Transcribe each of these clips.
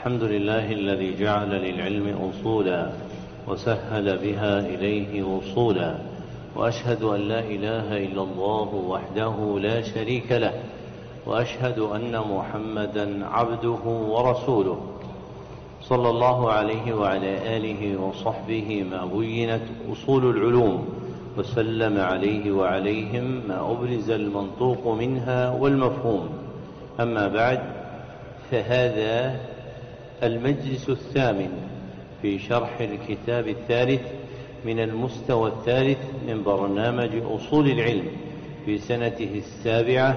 الحمد لله الذي جعل للعلم أصولا وسهل بها إليه وصولا، وأشهد أن لا إله إلا الله وحده لا شريك له، وأشهد أن محمدا عبده ورسوله صلى الله عليه وعلى آله وصحبه ما بينت أصول العلوم، وسلم عليه وعليهم ما أبرز المنطوق منها والمفهوم. أما بعد، فهذا المجلس الثامن في شرح الكتاب الثالث من المستوى الثالث من برنامج أصول العلم في سنته 7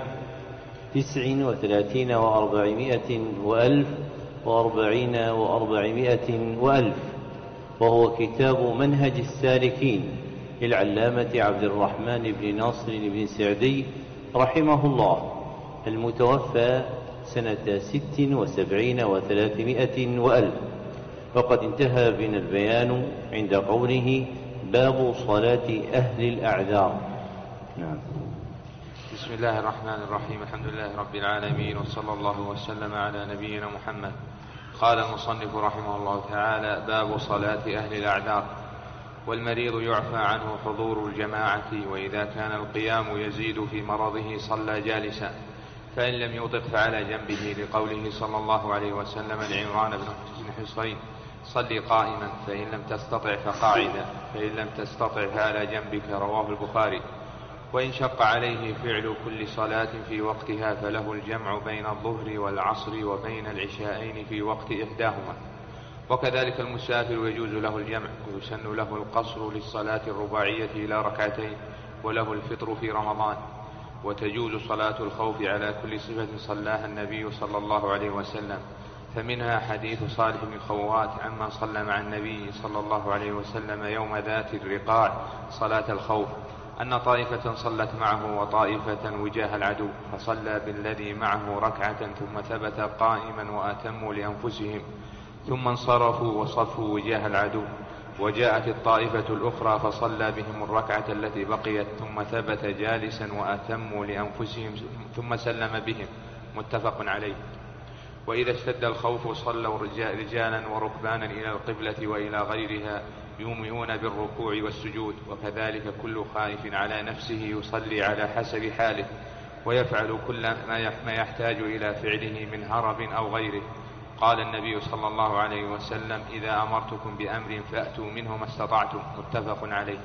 39 و400 وألف و40 و400 وألف، وهو كتاب منهج السالكين للعلامة عبد الرحمن بن ناصر بن سعدي رحمه الله، المتوفى سنة 76 و300 وألف. وقد انتهى بنا البيان عند قوله: باب صلاة أهل الأعذار. نعم. بسم الله الرحمن الرحيم. الحمد لله رب العالمين، وصلى الله وسلم على نبينا محمد. قال المصنف رحمه الله تعالى: باب صلاة أهل الأعذار. والمريض يعفى عنه حضور الجماعة، وإذا كان القيام يزيد في مرضه صلى جالسا، فإن لم يطق فعلى جنبه، لقوله صلى الله عليه وسلم لعمران بن حصين: صل قائما، فإن لم تستطع فقاعدا، فإن لم تستطع فعلى جنبك. رواه البخاري. وإن شق عليه فعل كل صلاة في وقتها فله الجمع بين الظهر والعصر وبين العشاءين في وقت إحداهما. وكذلك المسافر يجوز له الجمع، ويسن له القصر للصلاة الرباعية إلى ركعتين، وله الفطر في رمضان. وتجوز صلاة الخوف على كل صفة صلاها النبي صلى الله عليه وسلم، فمنها حديث صالح بن خوات عمن صلى مع النبي صلى الله عليه وسلم يوم ذات الرقاع صلاة الخوف، أن طائفة صلت معه وطائفة وجاه العدو، فصلى بالذي معه ركعة ثم ثبت قائما وأتموا لأنفسهم، ثم انصرفوا وصفوا وجاه العدو. وجاءت الطائفة الأخرى فصلى بهم الركعة التي بقيت، ثم ثبت جالسا وأتموا لأنفسهم، ثم سلم بهم. متفق عليه. وإذا اشتد الخوف صلوا رجالا وركبانا إلى القبلة وإلى غيرها، يومئون بالركوع والسجود. وكذلك كل خائف على نفسه يصلي على حسب حاله، ويفعل كل ما يحتاج إلى فعله من هرب أو غيره. قال النبي صلى الله عليه وسلم: إذا أمرتكم بأمر فأتوا منه ما استطعتم. متفق عليه.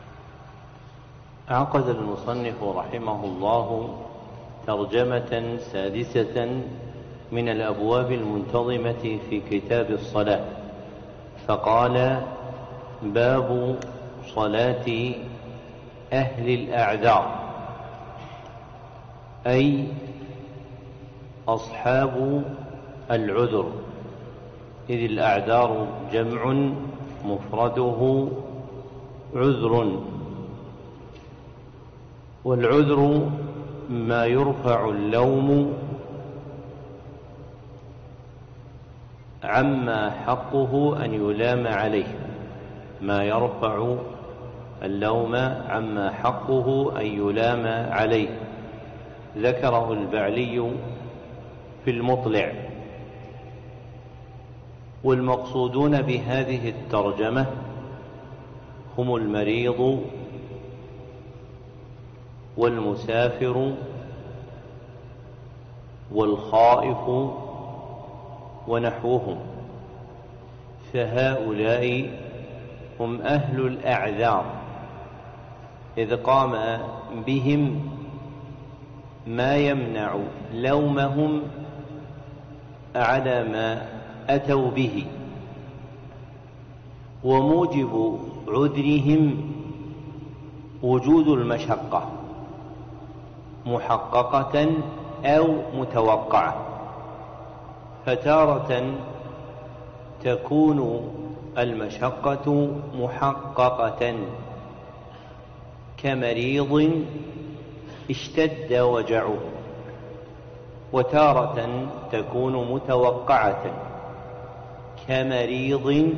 عقد المصنف رحمه الله ترجمة سادسة من الأبواب المنتظمة في كتاب الصلاة، فقال: باب صلاة أهل الأعذار، أي أصحاب العذر، إذ الأعذار جمع مفرده عذر، والعذر ما يرفع اللوم عما حقه أن يلام عليه، ما يرفع اللوم عما حقه أن يلام عليه. ذكره البعلي في المطلع. والمقصودون بهذه الترجمة هم المريض والمسافر والخائف ونحوهم، فهؤلاء هم أهل الأعذار، إذ قام بهم ما يمنع لومهم على ما أتوا به. وموجب عذرهم وجود المشقة محققة أو متوقعة، فتارة تكون المشقة محققة كمريض اشتد وجعه، وتارة تكون متوقعة كمريض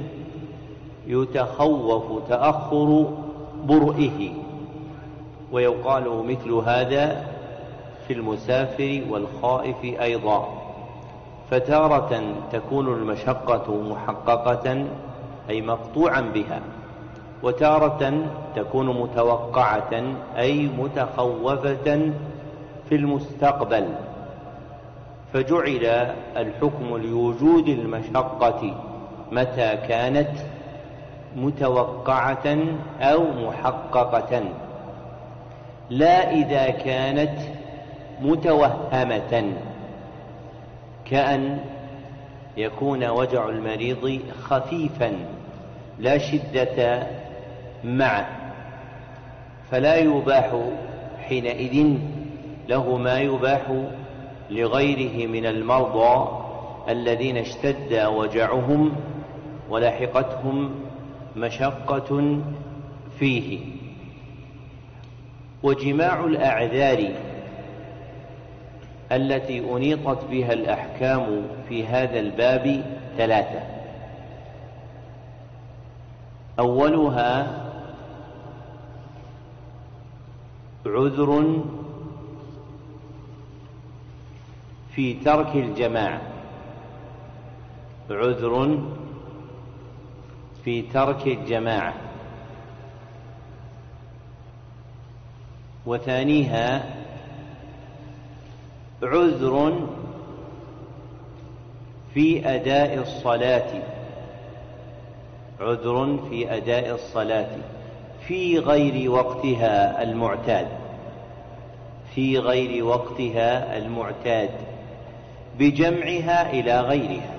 يتخوف تأخر برئه، ويقال مثل هذا في المسافر والخائف أيضا. فتارة تكون المشقة محققة أي مقطوعا بها، وتارة تكون متوقعة أي متخوفة في المستقبل، فجعل الحكم لوجود المشقة متى كانت متوقعة أو محققة، لا إذا كانت متوهمة، كأن يكون وجع المريض خفيفا لا شدة معه، فلا يباح حينئذ له ما يباح لغيره من المرضى الذين اشتد وجعهم ولحقتهم مشقة فيه. وجماع الأعذار التي أنيطت بها الأحكام في هذا الباب ثلاثة: أولها عذر في ترك الجماعة، عذر في ترك الجماعة. وثانيها عذر في أداء الصلاة، عذر في أداء الصلاة في غير وقتها المعتاد، في غير وقتها المعتاد، بجمعها إلى غيرها،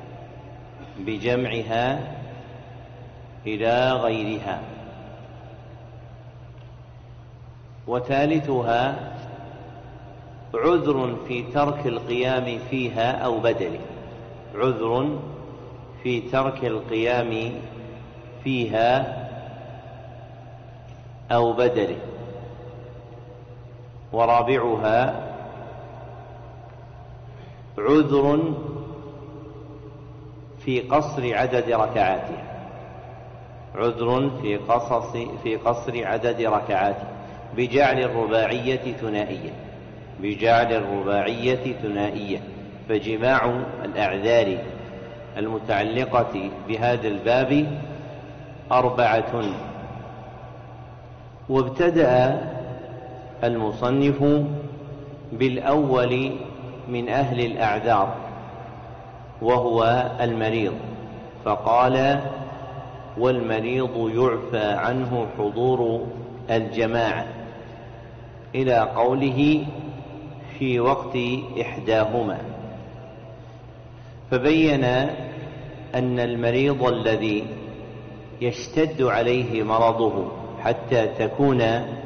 بجمعها إلى غيرها. وثالثها عذر في ترك القيام فيها أو بدله، عذر في ترك القيام فيها أو بدله. ورابعها عذر في قصر عدد ركعاتها، عذر في قصر عدد ركعاته بجعل الرباعية ثنائية، بجعل الرباعية ثنائية. فجماع الأعذار المتعلقة بهذا الباب أربعة. وابتدأ المصنف بالأول من أهل الأعذار وهو المريض، فقال: والمريض يعفى عنه حضور الجماعة، إلى قوله في وقت إحداهما. فبين أن المريض الذي يشتد عليه مرضه حتى تكون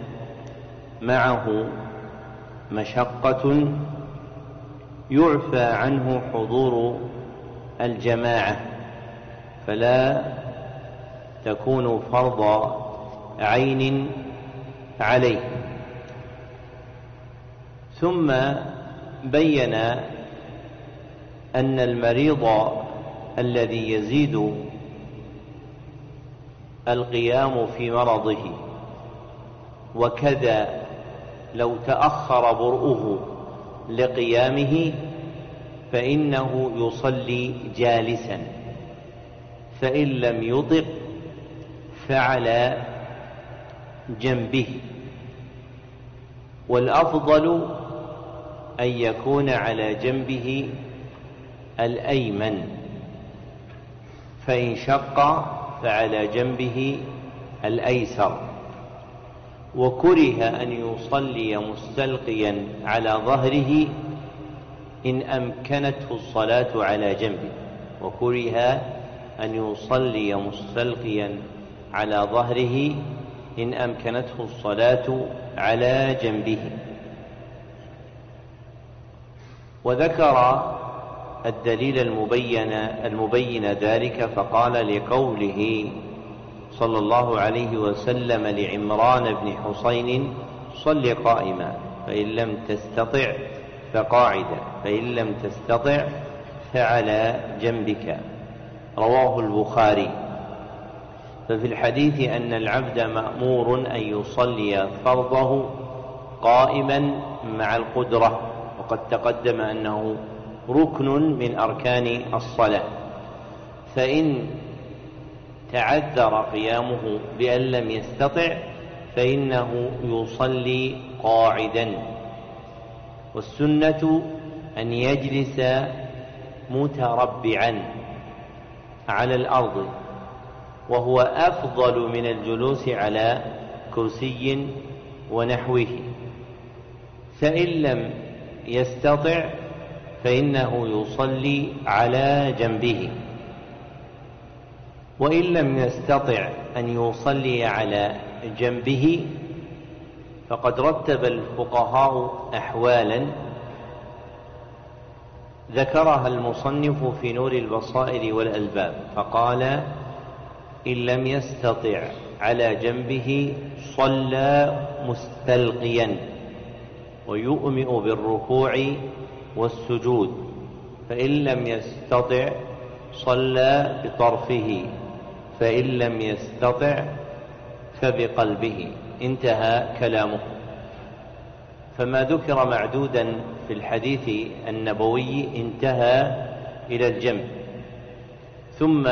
معه مشقة يعفى عنه حضور الجماعة، فلا تكون فرض عين عليه. ثم بين أن المريض الذي يزيد القيام في مرضه، وكذا لو تأخر برؤه لقيامه، فإنه يصلي جالسا، فإن لم يطق فعلى جنبه. والأفضل أن يكون على جنبه الأيمن، فإن شق فعلى جنبه الأيسر. وكره أن يصلي مستلقيا على ظهره إن أمكنته الصلاة على جنبه، وكره أن يصلي مستلقيا على ظهره إن أمكنته الصلاة على جنبه. وذكر الدليل المبين ذلك، فقال: لقوله صلى الله عليه وسلم لعمران بن حسين: صل قائما، فإن لم تستطع فقاعدا، فإن لم تستطع فعلى جنبك. رواه البخاري. ففي الحديث أن العبد مأمور أن يصلي فرضه قائما مع القدرة، وقد تقدم أنه ركن من أركان الصلاة، فإن تعذر قيامه بأن لم يستطع فإنه يصلي قاعدا. والسنة أن يجلس متربعا على الأرض، وهو أفضل من الجلوس على كرسي ونحوه. فإن لم يستطع فإنه يصلي على جنبه. وإن لم يستطع أن يصلي على جنبه فقد رتب الفقهاء أحوالا ذكرها المصنف في نور البصائر والألباب، فقال: إن لم يستطع على جنبه صلى مستلقيا ويؤمئ بالركوع والسجود، فإن لم يستطع صلى بطرفه، فإن لم يستطع فبقلبه. انتهى كلامه. فما ذكر معدودا في الحديث النبوي انتهى إلى الجنب، ثم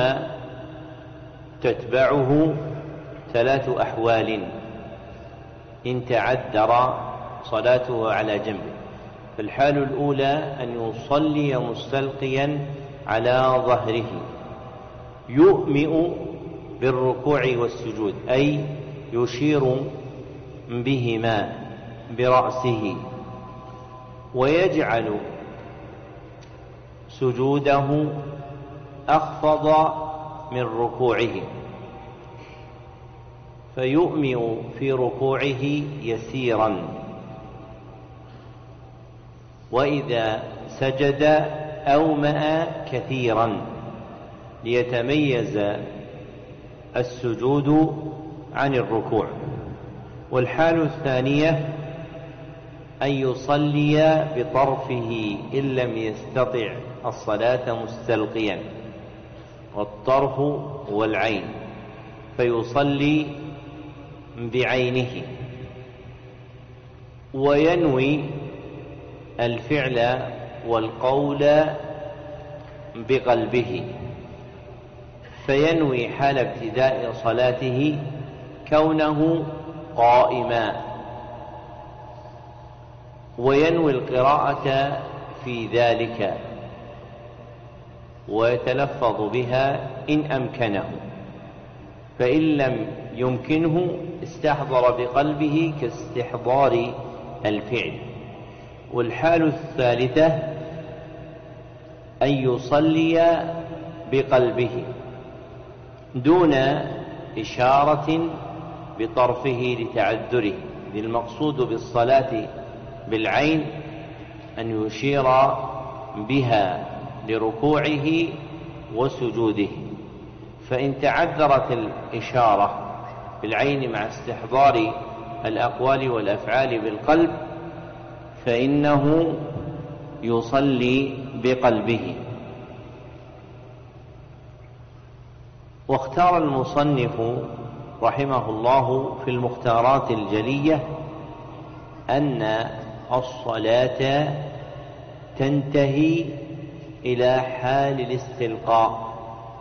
تتبعه 3 أحوال إن تعذر صلاته على جنبه. فالحال الأولى أن يصلي مستلقيا على ظهره، يؤمئ بالركوع والسجود، أي يشير بهما برأسه، ويجعل سجوده أخفض من ركوعه، فيؤمئ في ركوعه يسيرا، وإذا سجد أومأ كثيرا ليتميز السجود عن الركوع. والحال الثانية أن يصلي بطرفه إن لم يستطع الصلاة مستلقيا، والطرف هو العين، فيصلي بعينه وينوي الفعل والقول بقلبه، فينوي حال ابتداء صلاته كونه قائما، وينوي القراءة في ذلك ويتلفظ بها إن أمكنه، فإن لم يمكنه استحضر بقلبه كاستحضار الفعل. والحال الثالثة أن يصلي بقلبه دون إشارة بطرفه لتعذره. المقصود بالصلاة بالعين أن يشير بها لركوعه وسجوده، فإن تعذرت الإشارة بالعين مع استحضار الأقوال والأفعال بالقلب فإنه يصلي بقلبه. واختار المصنف رحمه الله في المختارات الجلية أن الصلاة تنتهي إلى حال الاستلقاء،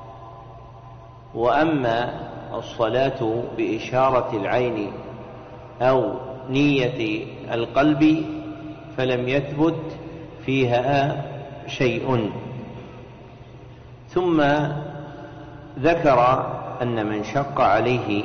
وأما الصلاة بإشارة العين أو نية القلب فلم يثبت فيها شيء. ثم ذكر أن من شق عليه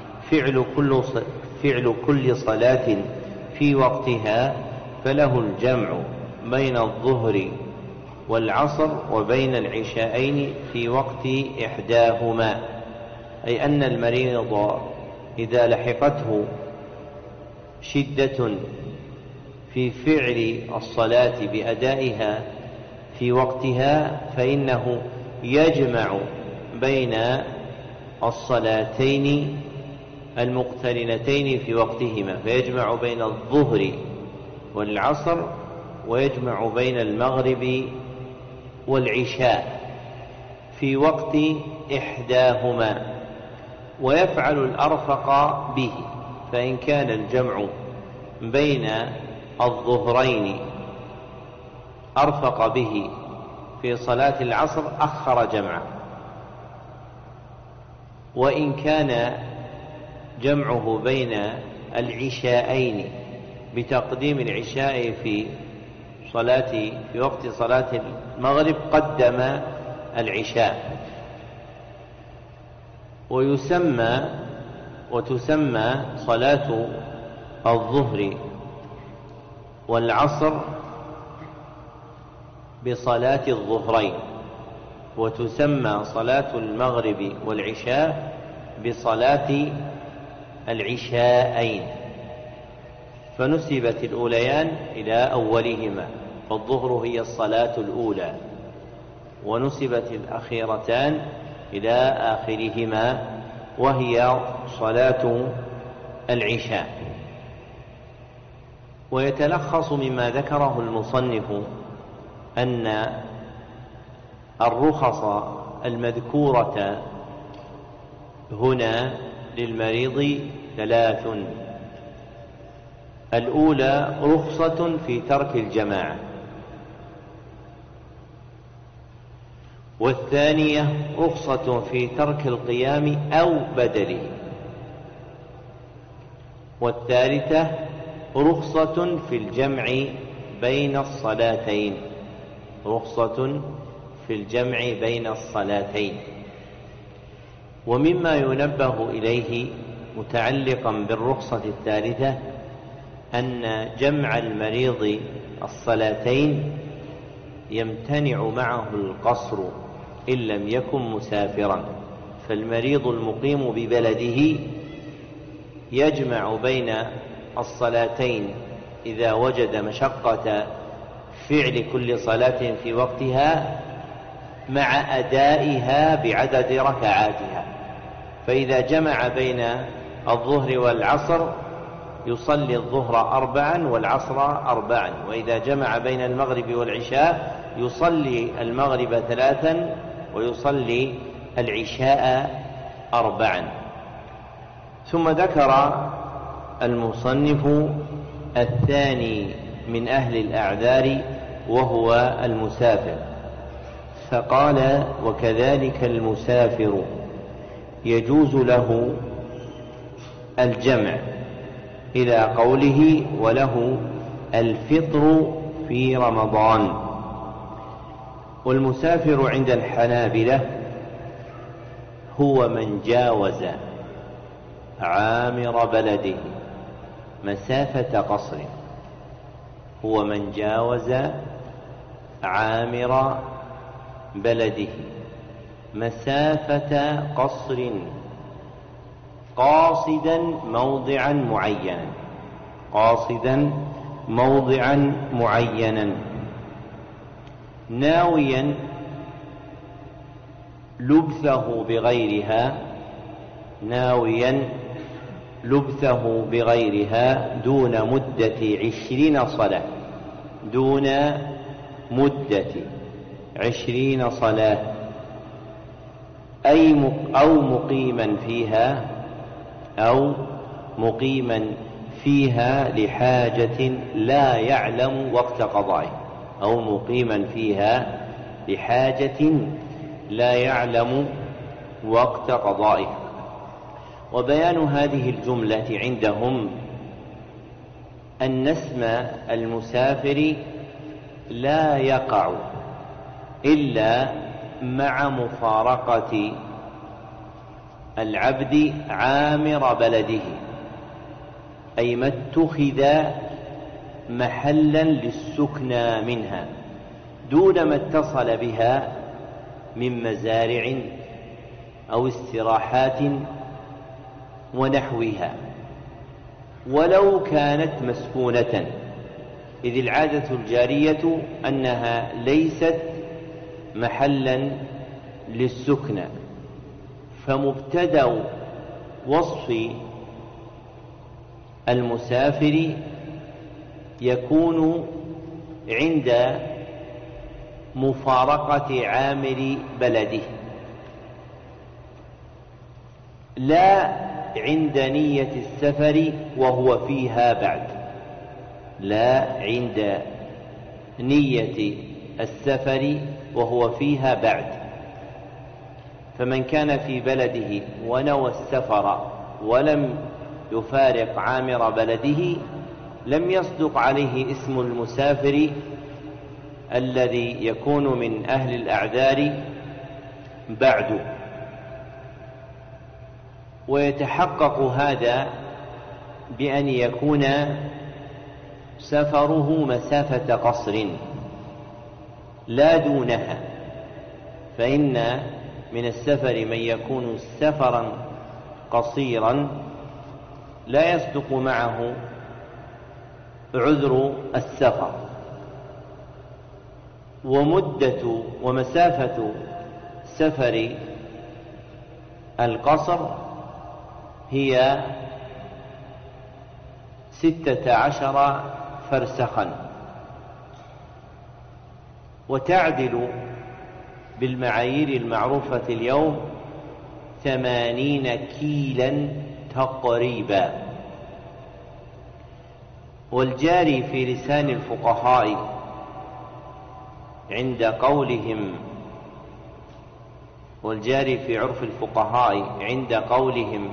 فعل كل صلاة في وقتها فله الجمع بين الظهر والعصر وبين العشاءين في وقت إحداهما، أي أن المريض إذا لحقته شدة في فعل الصلاة بأدائها في وقتها فإنه يجمع بين الصلاتين المقترنتين في وقتهما، فيجمع بين الظهر والعصر ويجمع بين المغرب والعشاء في وقت إحداهما، ويفعل الأرفق به، فإن كان الجمع بين الظهرين أرفق به في صلاة العصر أخر جمعه، وإن كان جمعه بين العشاءين بتقديم العشاء في وقت صلاة المغرب قدم العشاء. وتسمى صلاة الظهر والعصر بصلاة الظهرين، وتسمى صلاة المغرب والعشاء بصلاة العشاءين، فنسبت الأوليان إلى أولهما، فالظهر هي الصلاة الأولى، ونسبت الأخيرتان إلى آخرهما وهي صلاة العشاء. ويتلخص مما ذكره المصنف أن الرخص المذكورة هنا للمريض 3: الأولى رخصة في ترك الجماعة، والثانية رخصة في ترك القيام أو بدله، والثالثة رخصة في الجمع بين الصلاتين، رخصة في الجمع بين الصلاتين. ومما ينبه إليه متعلقا بالرخصة الثالثة أن جمع المريض الصلاتين يمتنع معه القصر إن لم يكن مسافرا، فالمريض المقيم ببلده يجمع بين الصلاتين إذا وجد مشقة فعل كل صلاة في وقتها مع أدائها بعدد ركعاتها، فإذا جمع بين الظهر والعصر يصلي الظهر 4 والعصر 4، وإذا جمع بين المغرب والعشاء يصلي المغرب 3 ويصلي العشاء 4. ثم ذكر المصنف الثاني من أهل الأعذار وهو المسافر، فقال: وكذلك المسافر يجوز له الجمع، إلى قوله: وله الفطر في رمضان. والمسافر عند الحنابلة هو من جاوز عامر بلده مسافة قصر، هو من جاوز عامر بلده مسافة قصر قاصدا موضعا معينا ناويا لبثه بغيرها دون مدة 20 صلاة، دون مدة 20 صلاة، أو مقيما فيها لحاجة لا يعلم وقت قضائه، أو مقيما فيها لحاجة لا يعلم وقت قضائه. وبيان هذه الجملة عندهم أن اسم المسافر لا يقع إلا مع مفارقة العبد عامر بلده، أي ما اتخذ محلا للسكنى منها دون ما اتصل بها من مزارع أو استراحات ونحوها، ولو كانت مسكونة، إذ العادة الجارية أنها ليست محلا للسكنى. فمبتدأ وصف المسافر يكون عند مفارقة عامر بلده، لا عند نية السفر وهو فيها بعد، لا عند نية السفر وهو فيها بعد. فمن كان في بلده ونوى السفر ولم يفارق عامر بلده لم يصدق عليه اسم المسافر الذي يكون من أهل الأعذار بعد. ويتحقق هذا بأن يكون سفره مسافة قصر لا دونها، فإن من السفر من يكون سفرا قصيرا لا يصدق معه عذر السفر. ومسافة سفر القصر هي 16 فرسخا، وتعدل بالمعايير المعروفة اليوم 80 كيلا تقريبا. والجاري في لسان الفقهاء عند قولهم، والجاري في عرف الفقهاء عند قولهم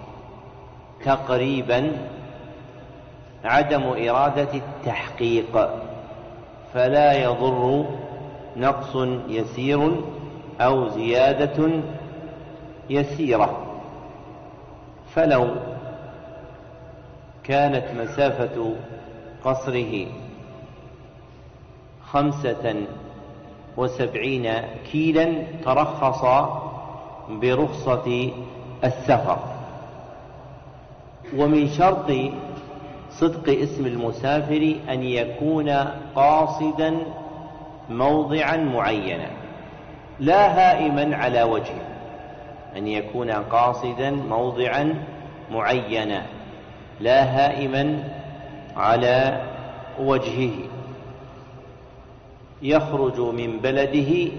تقريبا عدم إرادة التحقيق، فلا يضر نقص يسير أو زيادة يسيرة. فلو كانت مسافة قصره 75 كيلا ترخص برخصة السفر. ومن شرط صدق اسم المسافر أن يكون قاصدا موضعا معينا لا هائما على وجهه، أن يكون قاصدا موضعا معينا لا هائما على وجهه. يخرج من بلده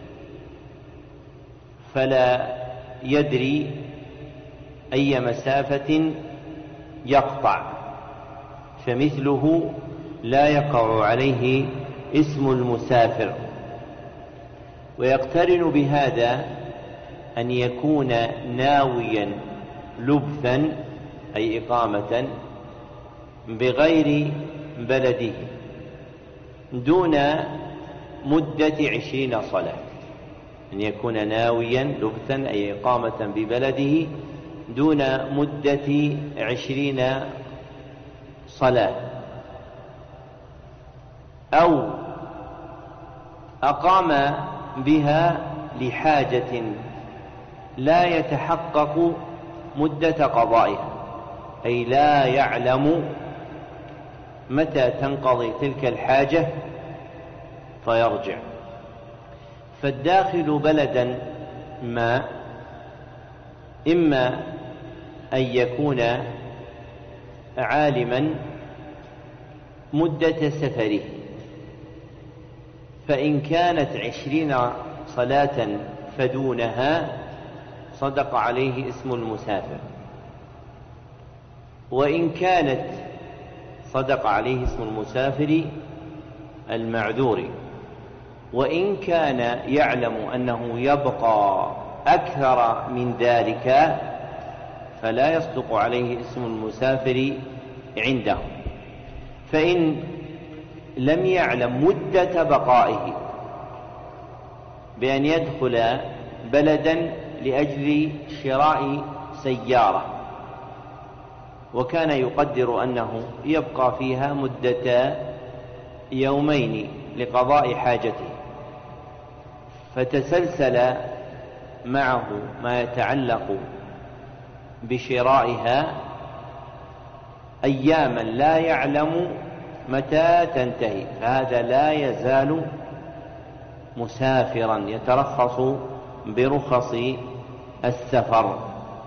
فلا يدري أي مسافة يقطع، فمثله لا يقع عليه اسم المسافر. ويقترن بهذا أن يكون ناويا لبثا أي إقامة بغير بلده دون مدة 20 صلاة، أن يكون ناويا لبثا أي إقامة ببلده دون مدة 20 صلاة، أو أقام بها لحاجة لا يتحقق مدة قضائها، أي لا يعلم متى تنقضي تلك الحاجة فيرجع. فالداخل بلدا ما إما أن يكون عالما مدة سفره، فإن كانت 20 صلاة فدونها صدق عليه اسم المسافر، وإن كانت صدق عليه اسم المسافر المعذور، وإن كان يعلم أنه يبقى أكثر من ذلك فلا يصدق عليه اسم المسافر عنده. فإن لم يعلم مدة بقائه بأن يدخل بلدا لأجل شراء سيارة وكان يقدر أنه يبقى فيها مدة يومين لقضاء حاجته، فتسلسل معه ما يتعلق بشرائها أياما لا يعلم متى تنتهي، فهذا لا يزال مسافرا يترخص برخص السفر.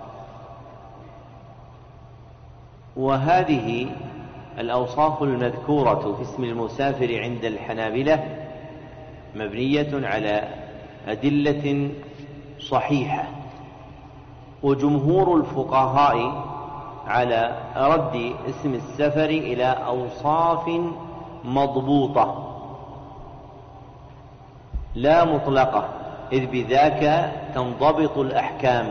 وهذه الأوصاف المذكورة في اسم المسافر عند الحنابلة مبنية على أدلة صحيحة، وجمهور الفقهاء على رد اسم السفر إلى أوصاف مضبوطة لا مطلقة، إذ بذاك تنضبط الأحكام،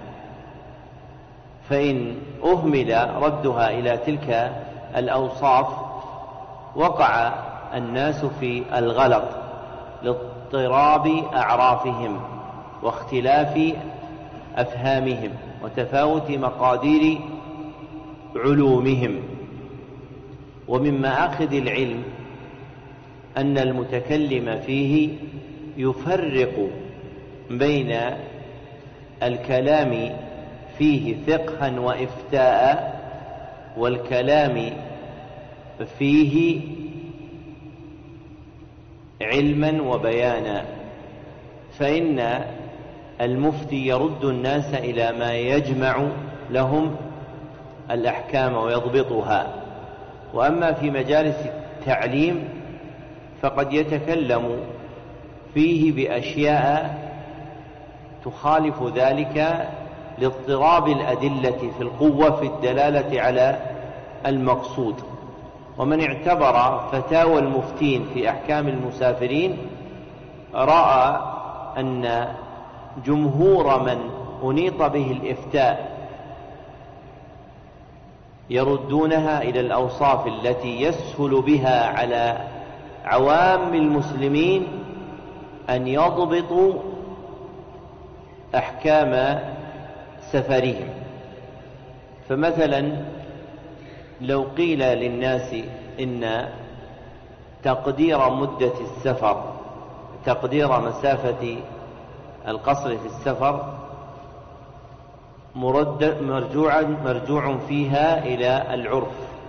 فإن أهمل ردها إلى تلك الأوصاف وقع الناس في الغلط لاضطراب أعرافهم واختلاف أفهامهم وتفاوت مقادير علومهم. ومن مآخذ العلم أن المتكلم فيه يفرق بين الكلام فيه فقها وإفتاء والكلام فيه علما وبيانا، فإن المفتي يرد الناس إلى ما يجمع لهم الأحكام ويضبطها. وأما في مجالس التعليم فقد يتكلم فيه بأشياء تخالف ذلك لاضطراب الأدلة في القوة في الدلالة على المقصود. ومن اعتبر فتاوى المفتين في أحكام المسافرين رأى أن جمهور من أنيط به الإفتاء يردونها إلى الأوصاف التي يسهل بها على عوام المسلمين أن يضبطوا أحكام سفرهم. فمثلا لو قيل للناس إن تقدير مدة السفر، تقدير مسافة القصر في السفر مرجوع فيها إلى العرف،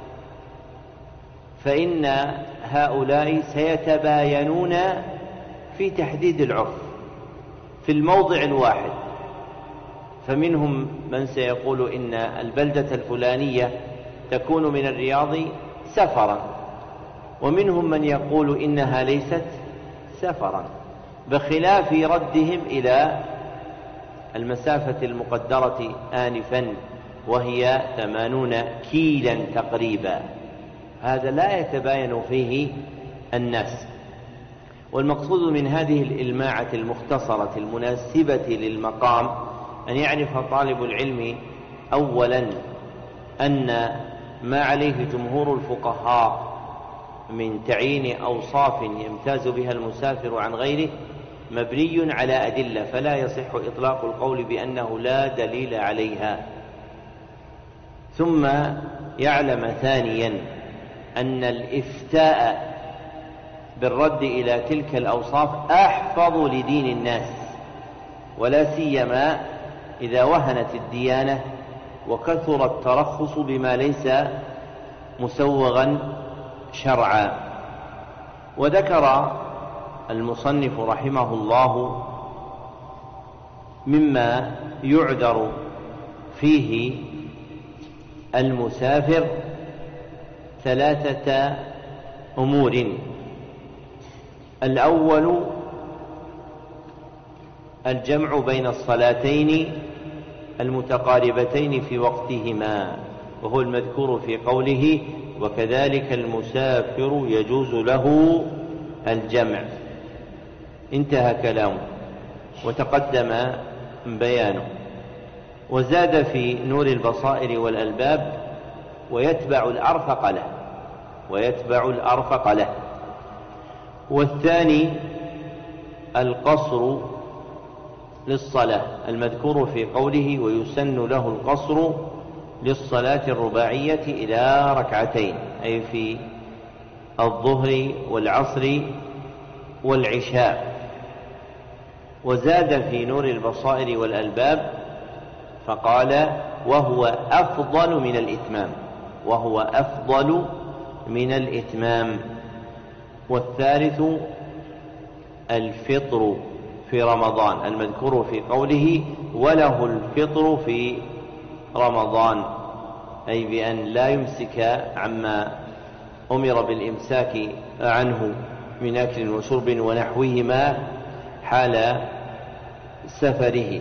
فإن هؤلاء سيتباينون في تحديد العرف في الموضع الواحد، فمنهم من سيقول إن البلدة الفلانية تكون من الرياض سفرا، ومنهم من يقول إنها ليست سفرا، بخلاف ردهم إلى المسافة المقدرة آنفا وهي 80 كيلا تقريبا. هذا لا يتباين فيه الناس. والمقصود من هذه الإلماعة المختصرة المناسبة للمقام أن يعرف طالب العلم أولا أن ما عليه جمهور الفقهاء من تعيين أوصاف يمتاز بها المسافر عن غيره مبني على أدلة، فلا يصح إطلاق القول بأنه لا دليل عليها. ثم يعلم ثانيا أن الإفتاء بالرد إلى تلك الأوصاف أحفظ لدين الناس، ولا سيما إذا وهنت الديانة وكثر الترخص بما ليس مسوغا شرعا. وذكر المصنف رحمه الله مما يعذر فيه المسافر 3 أمور. الأول الجمع بين الصلاتين المتقاربتين في وقتهما، وهو المذكور في قوله وكذلك المسافر يجوز له الجمع، انتهى كلامه وتقدم بيانه. وزاد في نور البصائر والألباب ويتبع الأرفق له. والثاني القصر للصلاة المذكور في قوله ويسن له القصر للصلاة الرباعية إلى 2 أي في الظهر والعصر والعشاء. وزاد في نور البصائر والألباب فقال وهو أفضل من الإتمام. والثالث الفطر في رمضان المذكور في قوله وله الفطر في رمضان، أي بأن لا يمسك عما أمر بالإمساك عنه من أكل وشرب ونحوهما حال سفره،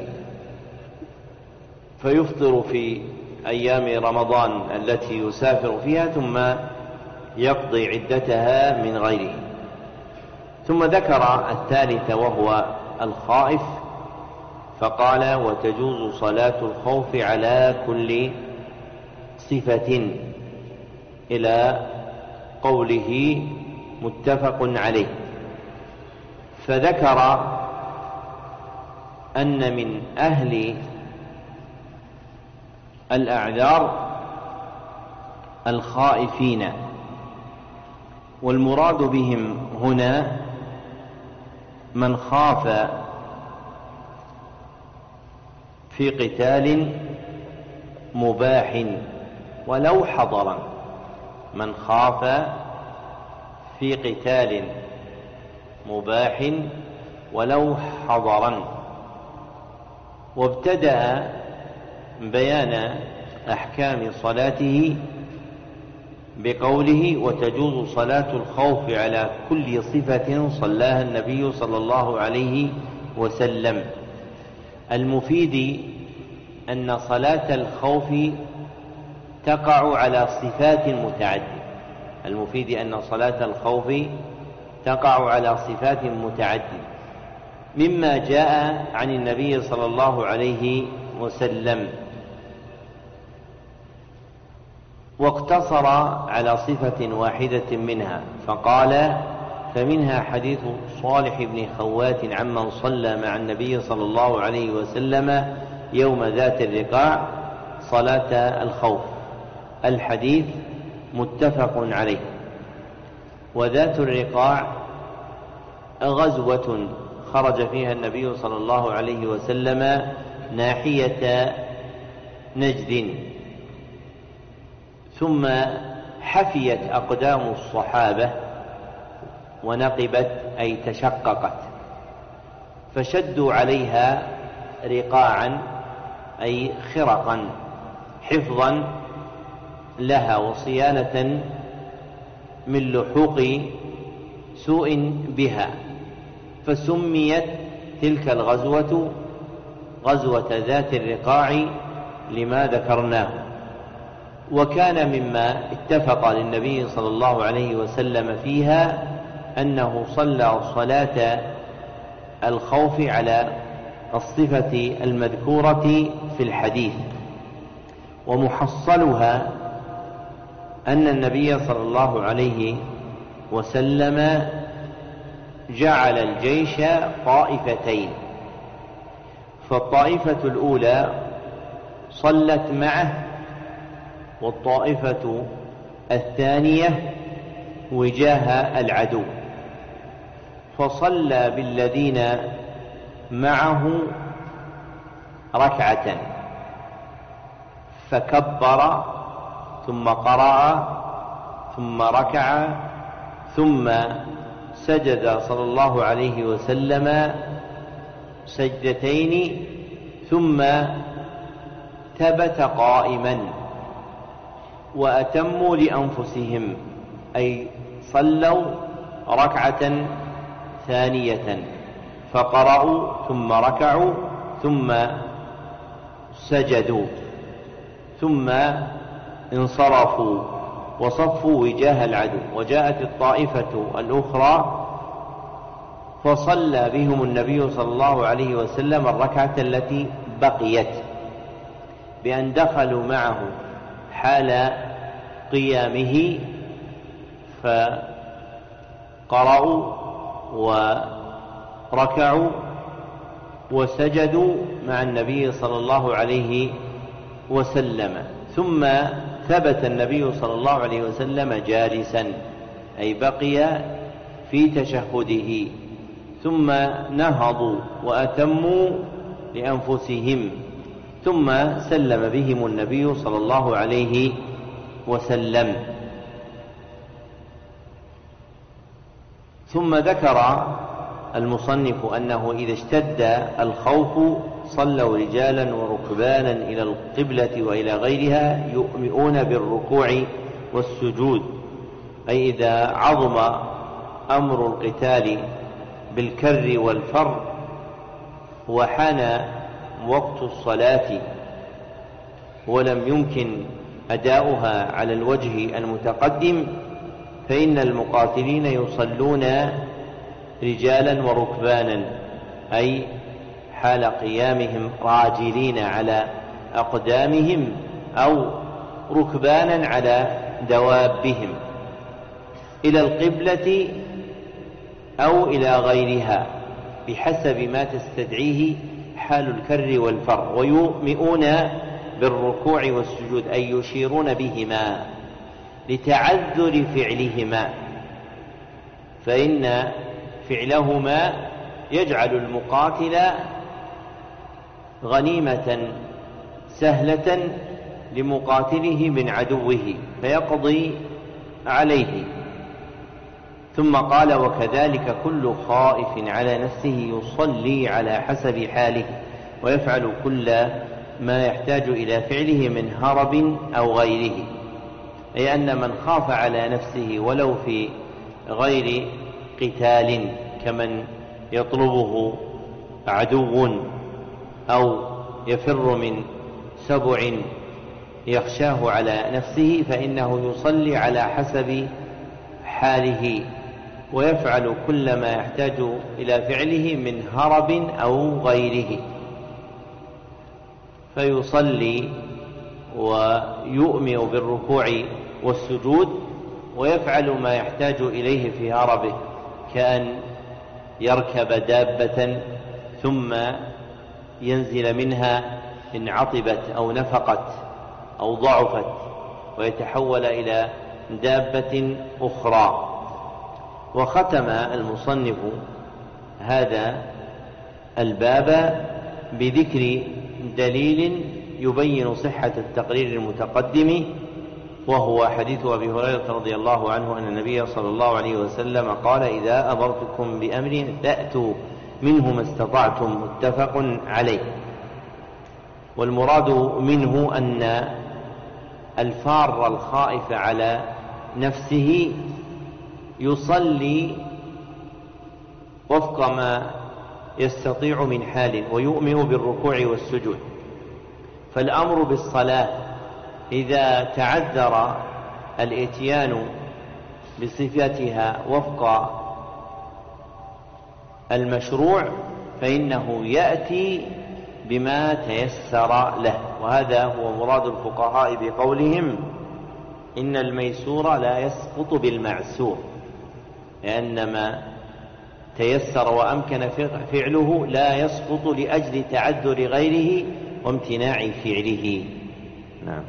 فيفطر في أيام رمضان التي يسافر فيها ثم يقضي عدتها من غيره. ثم ذكر الثالث وهو الخائف، فقال: وتجوز صلاة الخوف على كل صفة، إلى قوله متفق عليه. فذكر أن من أهل الأعذار الخائفين، والمراد بهم هنا من خاف في قتال مباح ولو حضرا، من خاف في قتال مباح ولو حضرا. وابتدأ بيان أحكام صلاته بقوله: وتجوز صلاة الخوف على كل صفة صلاها النبي صلى الله عليه وسلم. المفيد أن صلاة الخوف تقع على صفات متعددة، المفيد أن صلاة الخوف تقع على صفات متعددة مما جاء عن النبي صلى الله عليه وسلم، واقتصر على صفة واحدة منها فقال: فمنها حديث صالح بن خوات عمن صلى مع النبي صلى الله عليه وسلم يوم ذات الرقاع صلاة الخوف. الحديث متفق عليه. وذات الرقاع غزوة خرج فيها النبي صلى الله عليه وسلم ناحية نجد، ثم حفيت أقدام الصحابة ونقبت أي تشققت، فشدوا عليها رقاعا أي خرقا حفظا لها وصيانة من لحوق سوء بها، فسميت تلك الغزوة غزوة ذات الرقاع لما ذكرناه. وكان مما اتفق للنبي صلى الله عليه وسلم فيها أنه صلى صلاة الخوف على الصفة المذكورة في الحديث. ومحصلها أن النبي صلى الله عليه وسلم جعل الجيش طائفتين، فالطائفة الأولى صلت معه، والطائفة الثانية وجاه العدو، فصلى بالذين معه ركعة فكبر ثم قرأ ثم ركع ثم سجد صلى الله عليه وسلم سجدتين ثم ثبت قائما. وأتموا لأنفسهم أي صلوا ركعة ثانية فقرأوا ثم ركعوا ثم سجدوا ثم انصرفوا وصفوا وجاه العدو. وجاءت الطائفة الأخرى فصلى بهم النبي صلى الله عليه وسلم الركعة التي بقيت بأن دخلوا معه حال قيامه فقرأوا وركعوا وسجدوا مع النبي صلى الله عليه وسلم، ثم ثبت النبي صلى الله عليه وسلم جالسا أي بقي في تشهده، ثم نهضوا وأتموا لأنفسهم، ثم سلم بهم النبي صلى الله عليه وسلم. ثم ذكر المصنف أنه إذا اشتد الخوف صلوا رجالا وركبانا إلى القبلة وإلى غيرها يؤمئون بالركوع والسجود، أي إذا عظم أمر القتال بالكر والفر وحان وقت الصلاة ولم يمكن أداؤها على الوجه المتقدم، فإن المقاتلين يصلون رجالا وركبانا، أي حال قيامهم راجلين على أقدامهم أو ركبانا على دوابهم، إلى القبلة أو إلى غيرها بحسب ما تستدعيه حال الكر والفر، ويؤمئون بالركوع والسجود، أي يشيرون بهما لتعذر فعلهما، فإن فعلهما يجعل المقاتل غنيمة سهلة لمقاتله من عدوه فيقضي عليه. ثم قال: وكذلك كل خائف على نفسه يصلي على حسب حاله ويفعل كل ما يحتاج إلى فعله من هرب أو غيره، أي أن من خاف على نفسه ولو في غير قتال كمن يطلبه عدو أو يفر من سبع يخشاه على نفسه فإنه يصلي على حسب حاله ويفعل كل ما يحتاج إلى فعله من هرب أو غيره، فيصلي ويؤمئ بالركوع والسجود ويفعل ما يحتاج إليه في هربه، كأن يركب دابة ثم ينزل منها إن عطبت أو نفقت أو ضعفت ويتحول إلى دابة أخرى. وختم المصنف هذا الباب بذكر دليل يبين صحة التقرير المتقدم، وهو حديث أبي هريرة رضي الله عنه أن النبي صلى الله عليه وسلم قال: إذا أمرتكم بأمر فأتوا منه ما استطعتم، متفق عليه. والمراد منه أن الفار الخائف على نفسه يصلي وفق ما يستطيع من حال ويؤمئ بالركوع والسجود، فالأمر بالصلاة إذا تعذر الإتيان بصفتها وفق المشروع فإنه يأتي بما تيسر له، وهذا هو مراد الفقهاء بقولهم: إن الميسور لا يسقط بالمعسور، لأن ما تيسر وأمكن فعله لا يسقط لأجل تعذر غيره وامتناع فعله. نعم.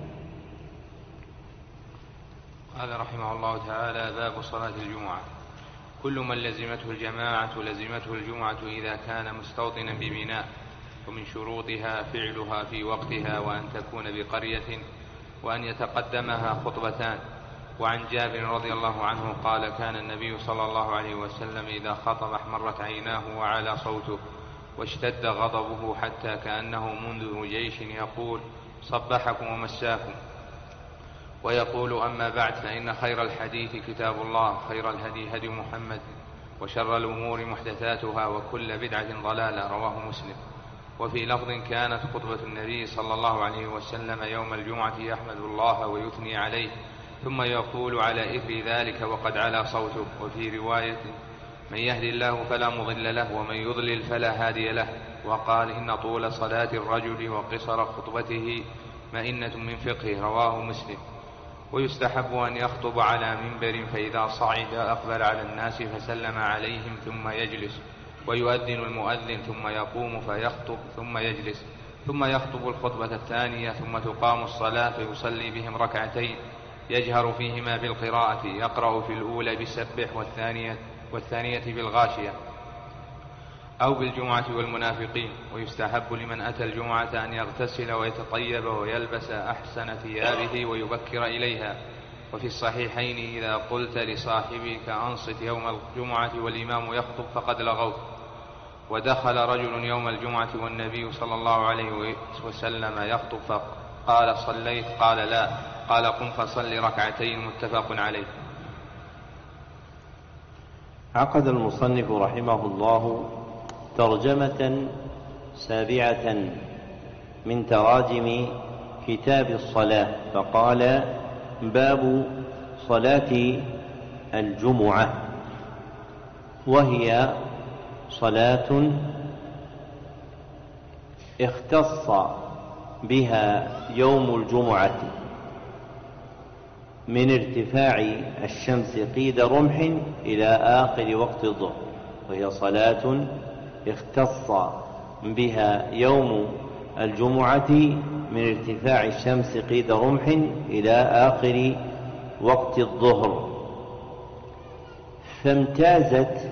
قال رحمه الله تعالى: باب صلاة الجمعة. كل من لزمته الجماعة لزمته الجمعة إذا كان مستوطنا ببناء، ومن شروطها فعلها في وقتها، وأن تكون بقرية، وأن يتقدمها خطبتان. وعن جابر رضي الله عنه قال: كان النبي صلى الله عليه وسلم إذا خطب احمرت عيناه وعلى صوته واشتد غضبه حتى كأنه منذر جيش يقول: صبحكم ومساكم. ويقول: أما بعد، فإن خير الحديث كتاب الله، خير الهدي هدي محمد، وشر الأمور محدثاتها، وكل بدعة ضلالة. رواه مسلم. وفي لفظ: كانت خطبة النبي صلى الله عليه وسلم يوم الجمعة يحمد الله ويثني عليه، ثم يقول على إثر ذلك وقد علا صوته. وفي رواية: من يهدي الله فلا مضل له، ومن يضلل فلا هادي له. وقال: إن طول صلاة الرجل وقصر خطبته مئنة من فقهه. رواه مسلم. ويستحب أن يخطب على منبر، فإذا صعد أقبل على الناس فسلم عليهم ثم يجلس، ويؤذن المؤذن ثم يقوم فيخطب ثم يجلس، ثم يخطب الخطبة الثانية، ثم تقام الصلاة فيصلي بهم ركعتين يجهر فيهما بالقراءة، يقرأ في الأولى بسبح والثانية بالغاشية أو بالجمعة والمنافقين. ويستحب لمن أتى الجمعة أن يغتسل ويتطيب ويلبس أحسن ثيابه ويبكر إليها. وفي الصحيحين: إذا قلت لصاحبك أنصت يوم الجمعة والإمام يخطب فقد لغوت. ودخل رجل يوم الجمعة والنبي صلى الله عليه وسلم يخطب فقال: صليت؟ قال: لا. قال: قم فصل ركعتين. متفق عليه. عقد المصنف رحمه الله ترجمة سابعة من تراجم كتاب الصلاة، فقال: باب صلاة الجمعة. وهي صلاة اختص بها يوم الجمعة من ارتفاع الشمس قيد رمح إلى آخر وقت الظهر، وهي صلاة اختص بها يوم الجمعة من ارتفاع الشمس قيد رمح إلى آخر وقت الظهر، فامتازت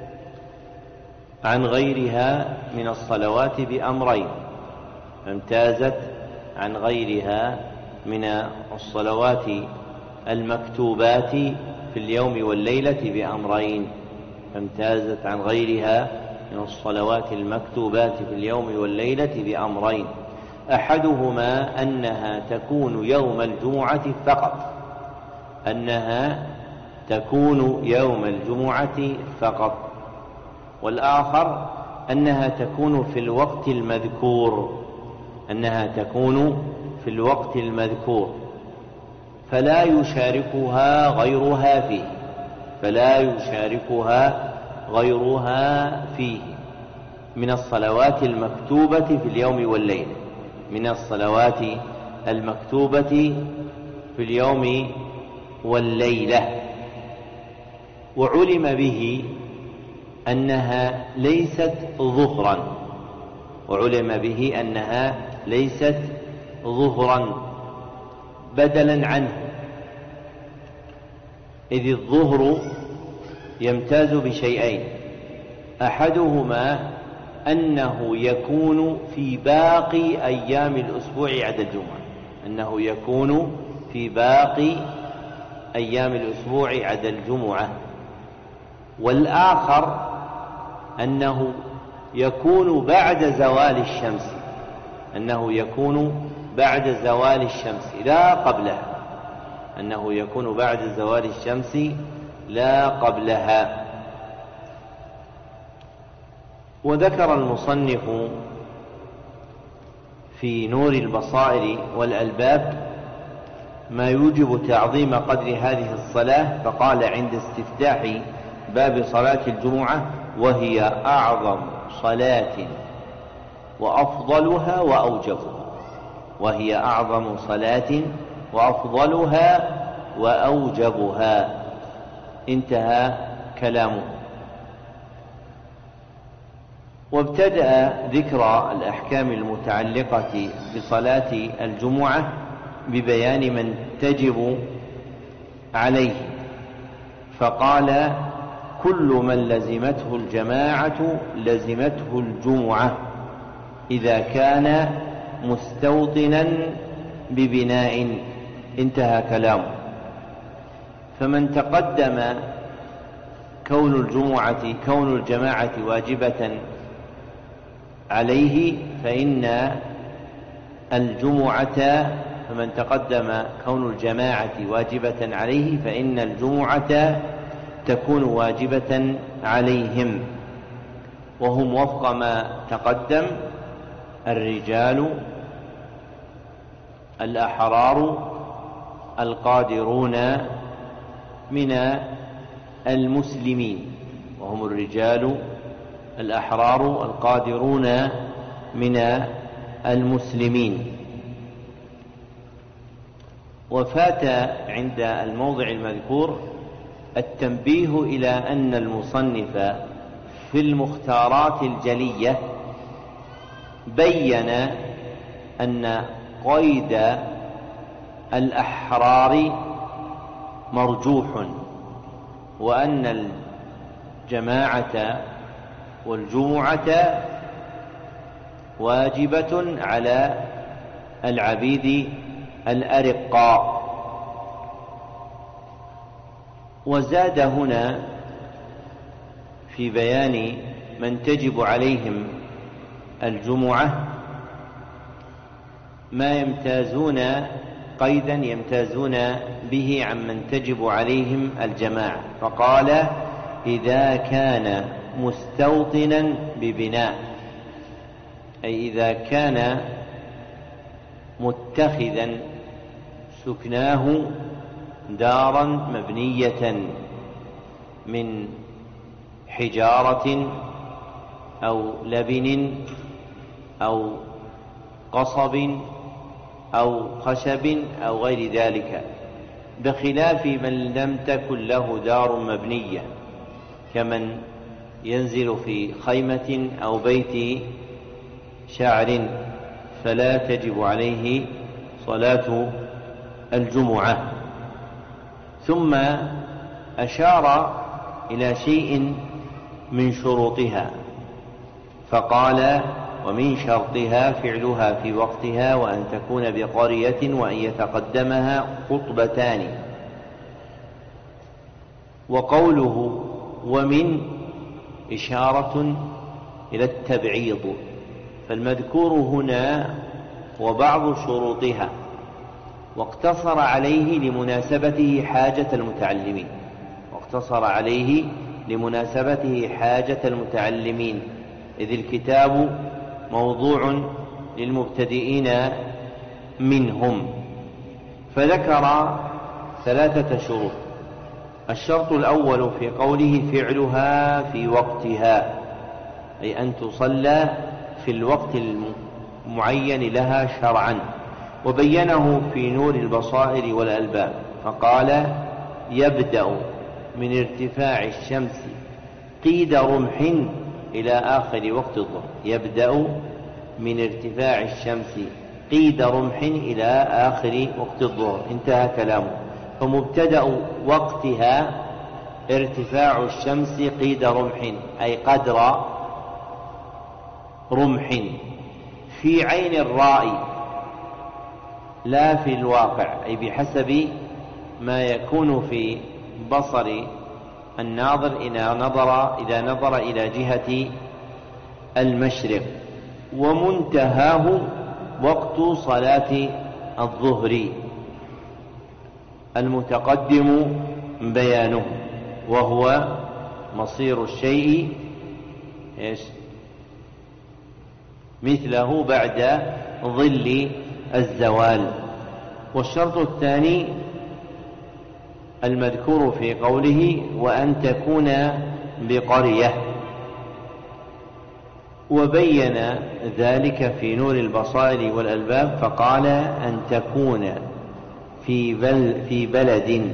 عن غيرها من الصلوات بأمرين. فامتازت عن غيرها من الصلوات المكتوبات في اليوم والليلة بأمرين. فامتازت عن غيرها من الصلوات المكتوبات في اليوم والليلة بأمرين: أحدهما أنها تكون يوم الجمعة فقط، أنها تكون يوم الجمعة فقط، والآخر أنها تكون في الوقت المذكور، أنها تكون في الوقت المذكور فلا يشاركها غيرها فيه، فلا يشاركها غيرها فيه من الصلوات المكتوبة في اليوم والليلة، من الصلوات المكتوبة في اليوم والليلة. وعلم به أنها ليست ظهرا، وعلم به أنها ليست ظهرا بدلا عنه، إذ الظهر يمتاز بشيئين: أحدهما أنه يكون في باقي أيام الأسبوع عدا الجمعة، أنه يكون في باقي أيام الأسبوع عدا الجمعة، والآخر أنه يكون بعد زوال الشمس، أنه يكون بعد زوال الشمس لا قبلها، أنه يكون بعد زوال الشمس لا قبلها. وذكر المصنف في نور البصائر والألباب ما يوجب تعظيم قدر هذه الصلاة، فقال عند استفتاح باب صلاة الجمعة: وهي أعظم صلاة وأفضلها وأوجبها، وهي أعظم صلاة وأفضلها وأوجبها. انتهى كلامه. وابتدأ ذكر الأحكام المتعلقة بصلاة الجمعة ببيان من تجب عليه، فقال: كل من لزمته الجماعة لزمته الجمعة إذا كان مستوطنا ببناء. انتهى كلامه. فمن تقدم كون الجماعة واجبة عليه فإن الجمعة فمن تقدم كون الجماعة واجبة عليه فإن الجمعة تكون واجبة عليهم، وهم وفق ما تقدم: الرجال الأحرار القادرون من المسلمين، وهم الرجال الأحرار القادرون من المسلمين. وفات عند الموضع المذكور التنبيه إلى أن المصنف في المختارات الجلية بين أن قيد الأحرار مرجوح، وأن الجماعة والجمعة واجبة على العبيد الأرقاء. وزاد هنا في بيان من تجب عليهم الجمعة ما يمتازون قيدا يمتازون به عمن تجب عليهم الجماعة، فقال: إذا كان مستوطنا ببناء، أي إذا كان متخذا سكناه دارا مبنية من حجارة أو لبن أو قصب أو خشب أو غير ذلك، بخلاف من لم تكن له دار مبنية كمن ينزل في خيمة أو بيت شعر، فلا تجب عليه صلاة الجمعة. ثم أشار إلى شيء من شروطها فقال: ومن شرطها فعلها في وقتها، وأن تكون بقرية، وأن يتقدمها خطبتان. وقوله ومن إشارة إلى التبعيض، فالمذكور هنا وبعض شروطها، واقتصر عليه لمناسبته حاجة المتعلمين، إذ الكتاب موضوع للمبتدئين منهم. فذكر 3 شروط. الشرط الأول في قوله فعلها في وقتها، أي أن تصلى في الوقت المعين لها شرعا، وبينه في نور البصائر والألباب فقال: يبدأ من ارتفاع الشمس قيد رمح إلى آخر وقت الظهر. يبدأ من ارتفاع الشمس قيد رمح إلى آخر وقت الظهر، انتهى كلامه. فمبتدأ وقتها ارتفاع الشمس قيد رمح، أي قدر رمح، في عين الرائي لا في الواقع، أي بحسب ما يكون في بصر الناظر إذا نظر إلى جهة المشرق. ومنتهاه وقت صلاة الظهر المتقدم بيانه، وهو مصير الشيء مثله بعد ظل الزوال. والشرط الثاني المذكور في قوله وأن تكون بقرية، وبين ذلك في نور البصائر والألباب فقال: أن تكون في بلد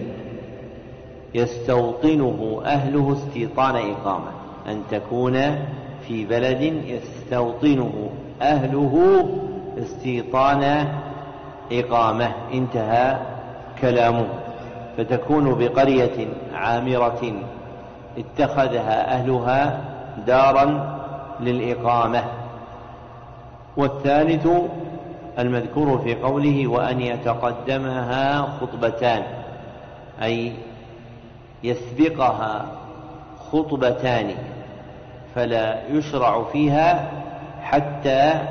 يستوطنه أهله استيطان إقامة. أن تكون في بلد يستوطنه أهله استيطان إقامة، انتهى كلامه. فتكون بقرية عامرة اتخذها أهلها دارا للإقامة. والثالث المذكور في قوله وأن يتقدمها خطبتان، أي يسبقها خطبتان، فلا يشرع فيها حتى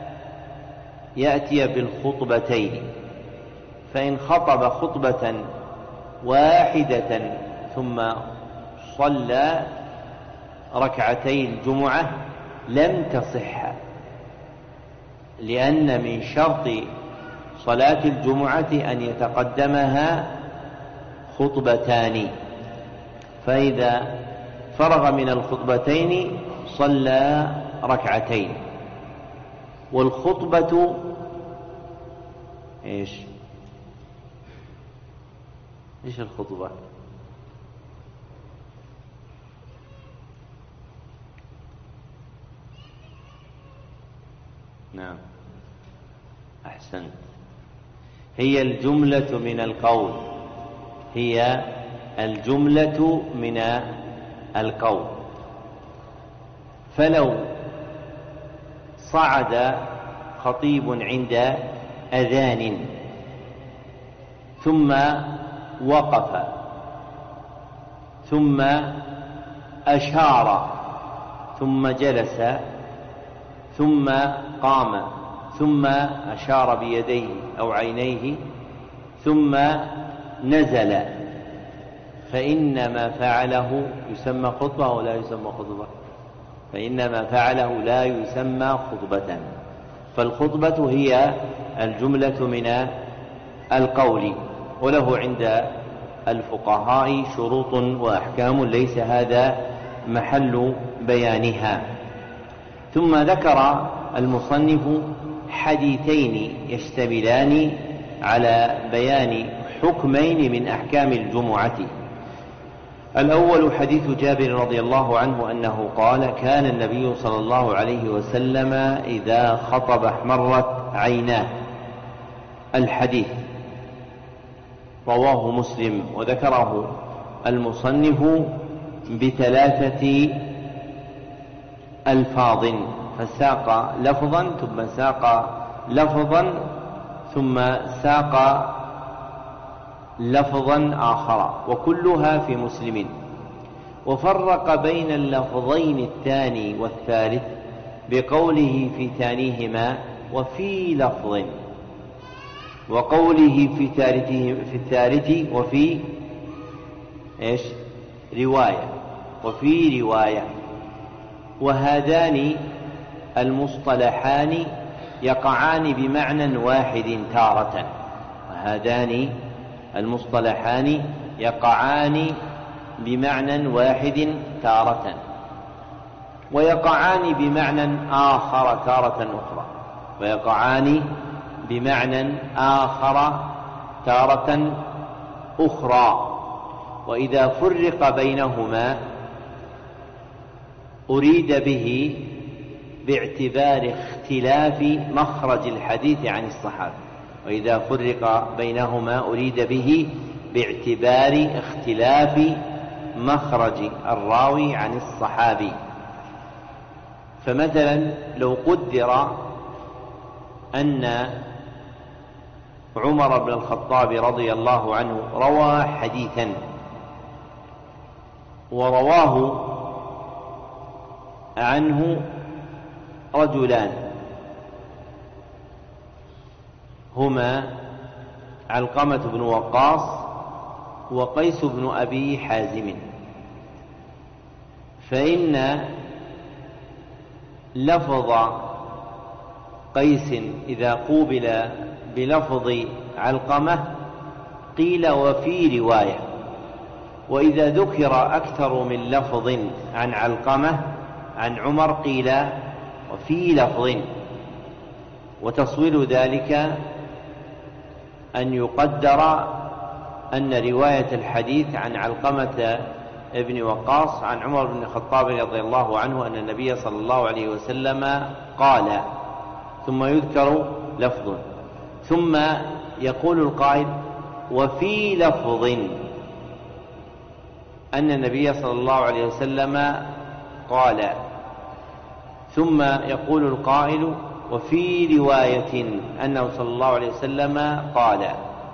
يأتي بالخطبتين. فإن خطب خطبة واحدة ثم صلى ركعتي الجمعة لم تصح، لأن من شرط صلاة الجمعة أن يتقدمها خطبتان، فإذا فرغ من الخطبتين صلى ركعتين. والخطبة إيش الخطبة؟ نعم، أحسنت. هي الجملة من القول، هي الجملة من القول. فلو صعد خطيب عند أذان ثم وقف ثم أشار ثم جلس ثم قام ثم أشار بيديه أو عينيه ثم نزل، فإنما فعله يسمى خطبة أو لا يسمى خطبة؟ فإنما فعله لا يسمى خطبة. فالخطبة هي الجملة من القول، وله عند الفقهاء شروط وأحكام ليس هذا محل بيانها. ثم ذكر المصنف حديثين يشتملان على بيان حكمين من أحكام الجمعة. الأول حديث جابر رضي الله عنه أنه قال: كان النبي صلى الله عليه وسلم إذا خطب احمرت عيناه. الحديث رواه مسلم، وذكره المصنف ب3 ألفاظ، فساق لفظا ثم ساق لفظا ثم ساق لفظا آخر، وكلها في مسلم. وفرق بين اللفظين الثاني والثالث بقوله في ثانيهما وفي لفظ، وقوله في الثالث وفي رواية، وفي رواية. وهذان المصطلحان يقعان بمعنى واحد تارة، وهذان المصطلحان يقعان بمعنى واحد تارة، ويقعان بمعنى آخر تارة أخرى، ويقعان بمعنى آخر تارة أخرى. وإذا فرق بينهما أريد به باعتبار اختلاف مخرج الحديث عن الصحابة، وإذا فرق بينهما أريد به باعتبار اختلاف مخرج الراوي عن الصحابي. فمثلا لو قدر أن عمر بن الخطاب رضي الله عنه روى حديثا ورواه عنه رجلان هما علقمة بن وقاص وقيس بن أبي حازم، فإن لفظ قيس إذا قوبل بلفظ علقمة قيل وفي رواية، وإذا ذكر أكثر من لفظ عن علقمة عن عمر قيل وفي لفظ. وتصوير ذلك أن يقدر أن رواية الحديث عن علقمة ابن وقاص عن عمر بن الخطاب رضي الله عنه أن النبي صلى الله عليه وسلم قال، ثم يذكر لفظ، ثم يقول القائل وفي لفظ أن النبي صلى الله عليه وسلم قال، ثم يقول القائل وفي رواية أنه صلى الله عليه وسلم قال،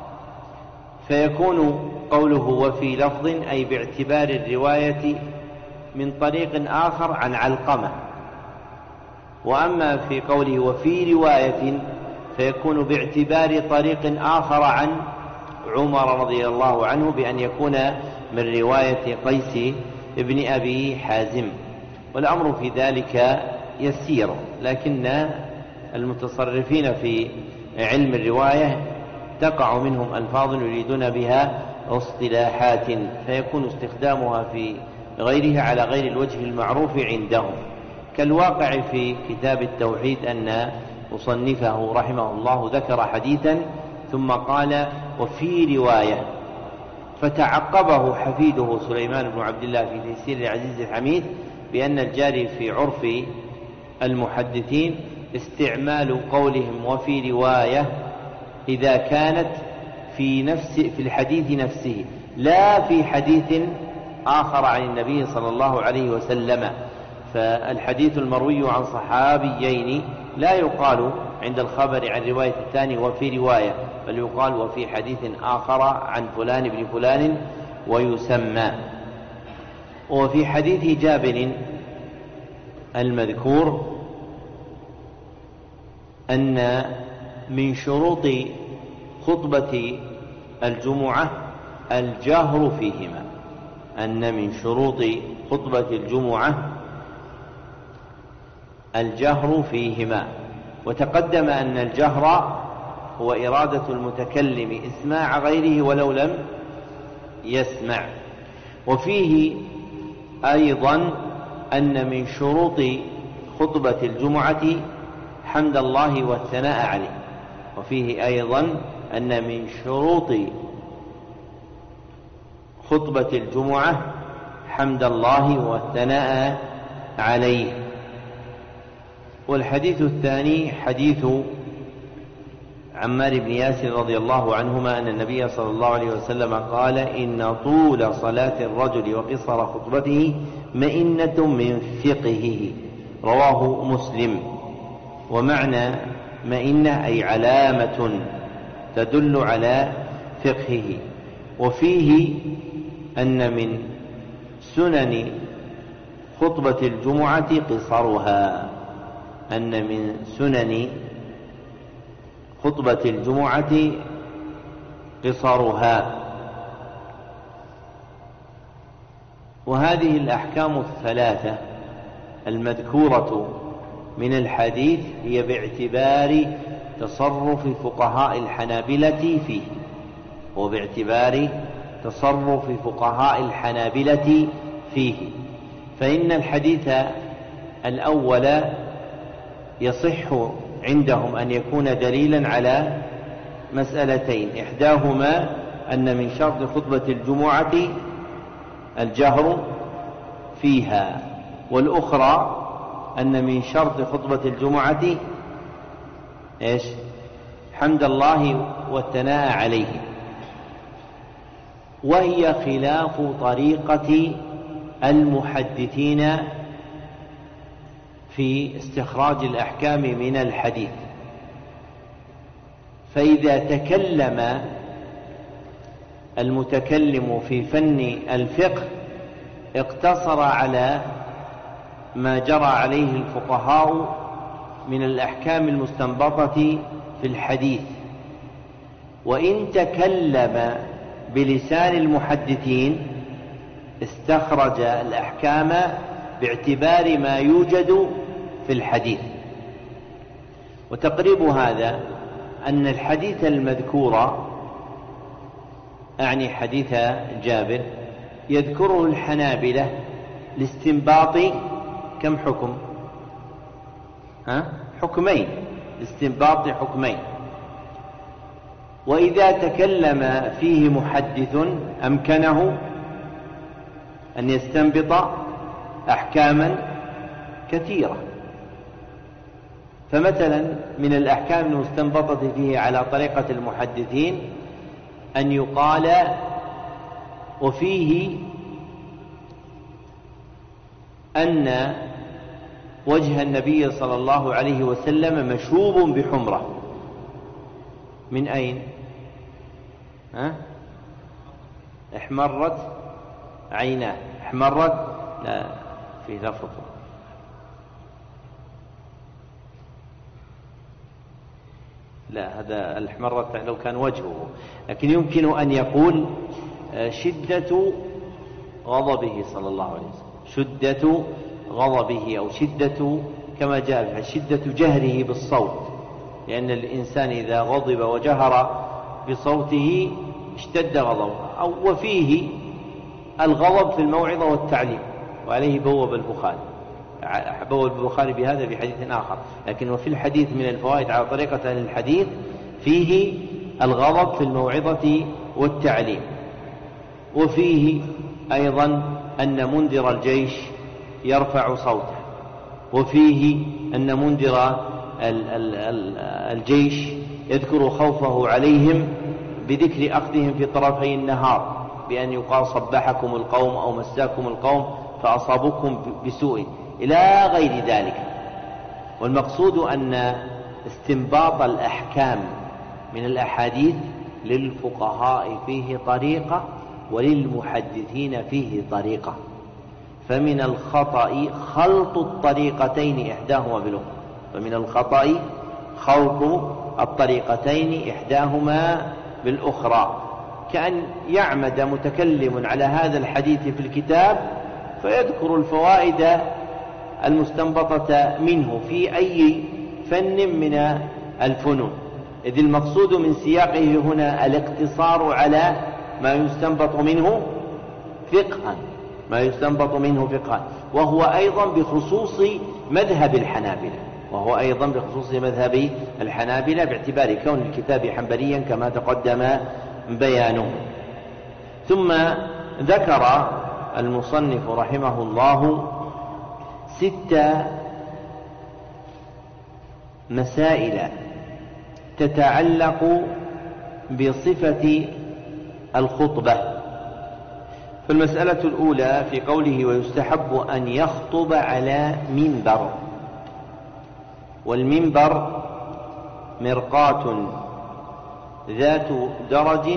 فيكون قوله وفي لفظ أي باعتبار الرواية من طريق آخر عن علقمة. وأما في قوله وفي رواية فيكون باعتبار طريق آخر عن عمر رضي الله عنه، بأن يكون من رواية قيس ابن أبي حازم. والأمر في ذلك يسير، لكن المتصرفين في علم الرواية تقع منهم ألفاظ يريدون بها اصطلاحات، فيكون استخدامها في غيرها على غير الوجه المعروف عندهم، كالواقع في كتاب التوحيد أن مصنفه رحمه الله ذكر حديثا ثم قال وفي رواية، فتعقبه حفيده سليمان بن عبد الله في تيسير العزيز الحميد بأن الجاري في عرف المحدثين استعمال قولهم وفي رواية إذا كانت في الحديث نفسه، لا في حديث آخر عن النبي صلى الله عليه وسلم. فالحديث المروي عن صحابيين لا يقال عند الخبر عن رواية الثاني وفي رواية، بل يقال وفي حديث آخر عن فلان بن فلان ويسمى. وفي حديث جابر المذكور أن من شروط خطبة الجمعة الجهر فيهما، أن من شروط خطبة الجمعة الجهر فيهما. وتقدم أن الجهر هو إرادة المتكلم إسماع غيره ولو لم يسمع. وفيه أيضا أن من شروط خطبة الجمعة حمد الله والثناء عليه. وفيه أيضا أن من شروط خطبة الجمعة حمد الله والثناء عليه. والحديث الثاني حديث عمار بن ياسر رضي الله عنهما أن النبي صلى الله عليه وسلم قال: إن طول صلاة الرجل وقصر خطبته مئنة من فقهه. رواه مسلم. ومعنى مئنة أي علامة تدل على فقهه. وفيه أن من سنن خطبة الجمعة قصرها، أن من سنن خطبة الجمعة قصرها. وهذه الأحكام الثلاثة المذكورة من الحديث هي باعتبار تصرف فقهاء الحنابلة فيه، وباعتبار تصرف فقهاء الحنابلة فيه. فإن الحديث الأول يصح عندهم أن يكون دليلا على مسألتين: إحداهما أن من شرط خطبة الجمعة الجهر فيها، والأخرى أن من شرط خطبة الجمعة حمد الله والثناء عليه. وهي خلاف طريقة المحدثين في استخراج الأحكام من الحديث. فإذا تكلم المتكلم في فن الفقه اقتصر على ما جرى عليه الفقهاء من الأحكام المستنبطة في الحديث، وإن تكلم بلسان المحدثين استخرج الأحكام باعتبار ما يوجد في الحديث. وتقريب هذا أن الحديث المذكور، أعني حديث جابر، يذكره الحنابلة لاستنباط كم حكم؟ حكمين، لاستنباط حكمين. وإذا تكلم فيه محدث أمكنه أن يستنبط أحكاما كثيرة. فمثلا من الأحكام المستنبطة فيه على طريقة المحدثين أن يقال: وفيه أن وجه النبي صلى الله عليه وسلم مشوب بحمرة. من أين؟ احمرت عيناه. احمرت، لا، في لفظ، لا، هذا الاحمرت لو كان وجهه، لكن يمكن أن يقول شدة غضبه صلى الله عليه وسلم، شدة غضبه، أو شدة كما جاء شدة جهره بالصوت، لأن الإنسان إذا غضب وجهر بصوته اشتد غضبه. أو وفيه الغضب في الموعظة والتعليم، وعليه بوب البخاري بهذا بحديث آخر. لكن وفي الحديث من الفوائد على طريقة أهل الحديث فيه الغضب في الموعظة والتعليم. وفيه أيضا أن منذر الجيش يرفع صوته، وفيه أن منذر الجيش يذكر خوفه عليهم بذكر أخذهم في طرفي النهار، بأن يقال: صبحكم القوم أو مساكم القوم فأصابكم بسوء، إلى غير ذلك. والمقصود أن استنباط الأحكام من الأحاديث للفقهاء فيه طريقة، وللمحدثين فيه طريقة. فمن الخطأ خلط الطريقتين إحداهما بالأخرى، فمن الخطأ خلط الطريقتين إحداهما بالأخرى، كأن يعمد متكلم على هذا الحديث في الكتاب فيذكر الفوائد المستنبطة منه في أي فن من الفنون، إذ المقصود من سياقه هنا الاقتصار على ما يستنبط منه فقها، ما يستنبط منه فقها، وهو أيضا بخصوص مذهب الحنابلة باعتبار كون الكتاب حنبليا كما تقدم بيانه. ثم ذكر المصنف رحمه الله 6 مسائل تتعلق بصفة الخطبة. فالمسألة الأولى في قوله ويستحب أن يخطب على منبر، والمنبر مرقاة ذات درج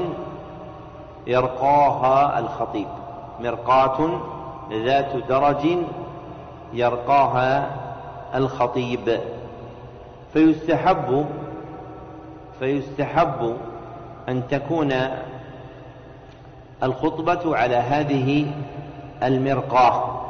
يرقاها الخطيب، مرقاة ذات درج يرقاها الخطيب. فيستحب أن تكون الخطبة على هذه المرقاة.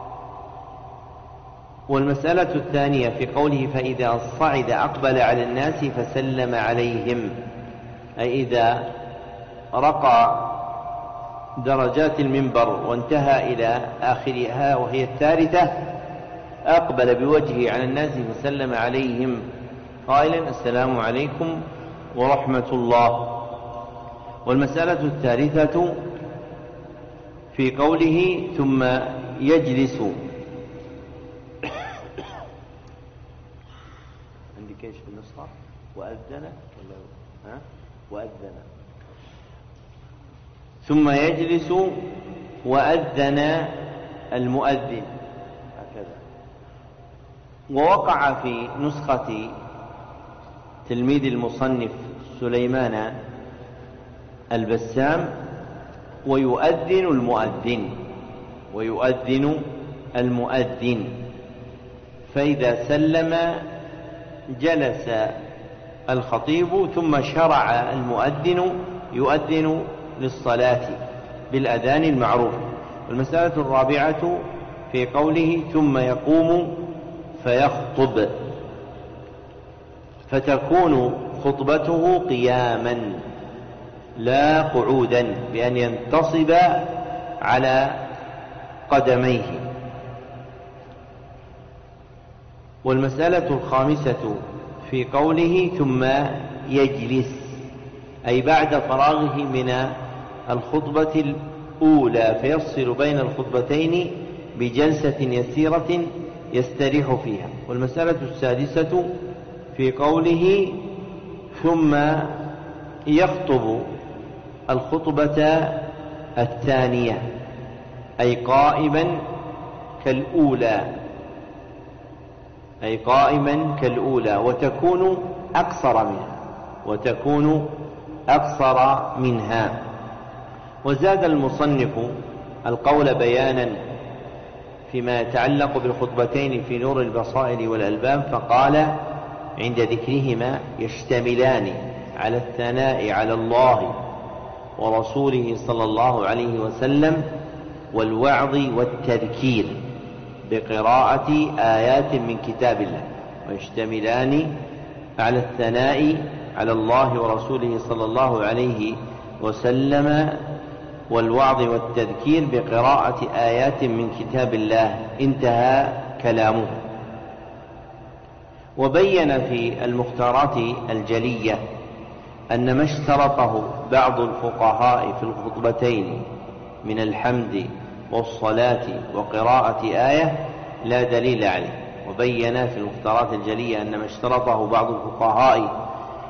والمسألة الثانية في قوله فإذا صعد أقبل على الناس فسلم عليهم، أي إذا رقى درجات المنبر وانتهى إلى آخرها وهي الثالثة أقبل بوجهه على الناس فسلم عليهم قائلا السلام عليكم ورحمة الله. والمسألة الثالثة في قوله ثم يجلس، عندك ايش في النسخة؟ وأذن وأذن، ثم يجلس وأذن المؤذن هكذا. ووقع في نسخة تلميذ المصنف سليمان البسام ويؤذن المؤذن، فإذا سلم جلس الخطيب ثم شرع المؤذن يؤذن للصلاة بالأذان المعروف. والمسألة الرابعة في قوله ثم يقوم فيخطب، فتكون خطبته قياما لا قعودا، بأن ينتصب على قدميه. والمسألة الخامسة في قوله ثم يجلس، أي بعد فراغه من الخطبة الأولى فيفصل بين الخطبتين بجلسة يسيرة يستريح فيها. والمسألة السادسة في قوله ثم يخطب الخطبة الثانية، أي قائما كالأولى وتكون أقصر منها. وزاد المصنف القول بيانا فيما يتعلق بالخطبتين في نور البصائر والألباب، فقال عند ذكرهما يشتملان على الثناء على الله ورسوله صلى الله عليه وسلم والوعظ والتذكير بقراءة آيات من كتاب الله، ويشتملان على الثناء على الله ورسوله صلى الله عليه وسلم والوعظ والتذكير بقراءة آيات من كتاب الله، انتهى كلامه. وبين في المختارات الجلية أن ما اشترطه بعض الفقهاء في الخطبتين من الحمد والصلاة وقراءة آية لا دليل عليه. وبين في المختارات الجلية أن ما اشترطه بعض الفقهاء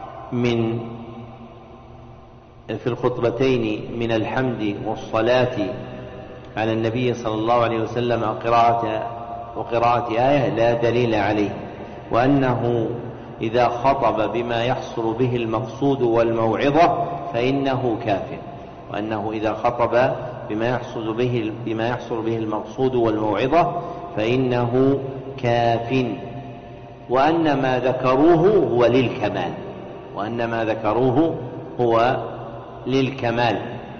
في الخطبتين من الحمد والصلاة على النبي صلى الله عليه وسلم وقراءة آية لا دليل عليه، وأنه إذا خطب بما يحصل به المقصود والموعظة فإنه كافٍ، وأنه إذا خطب بما يحصل به المقصود والموعظة فإنه كافٍ، وأن ما ذكروه هو للكمال.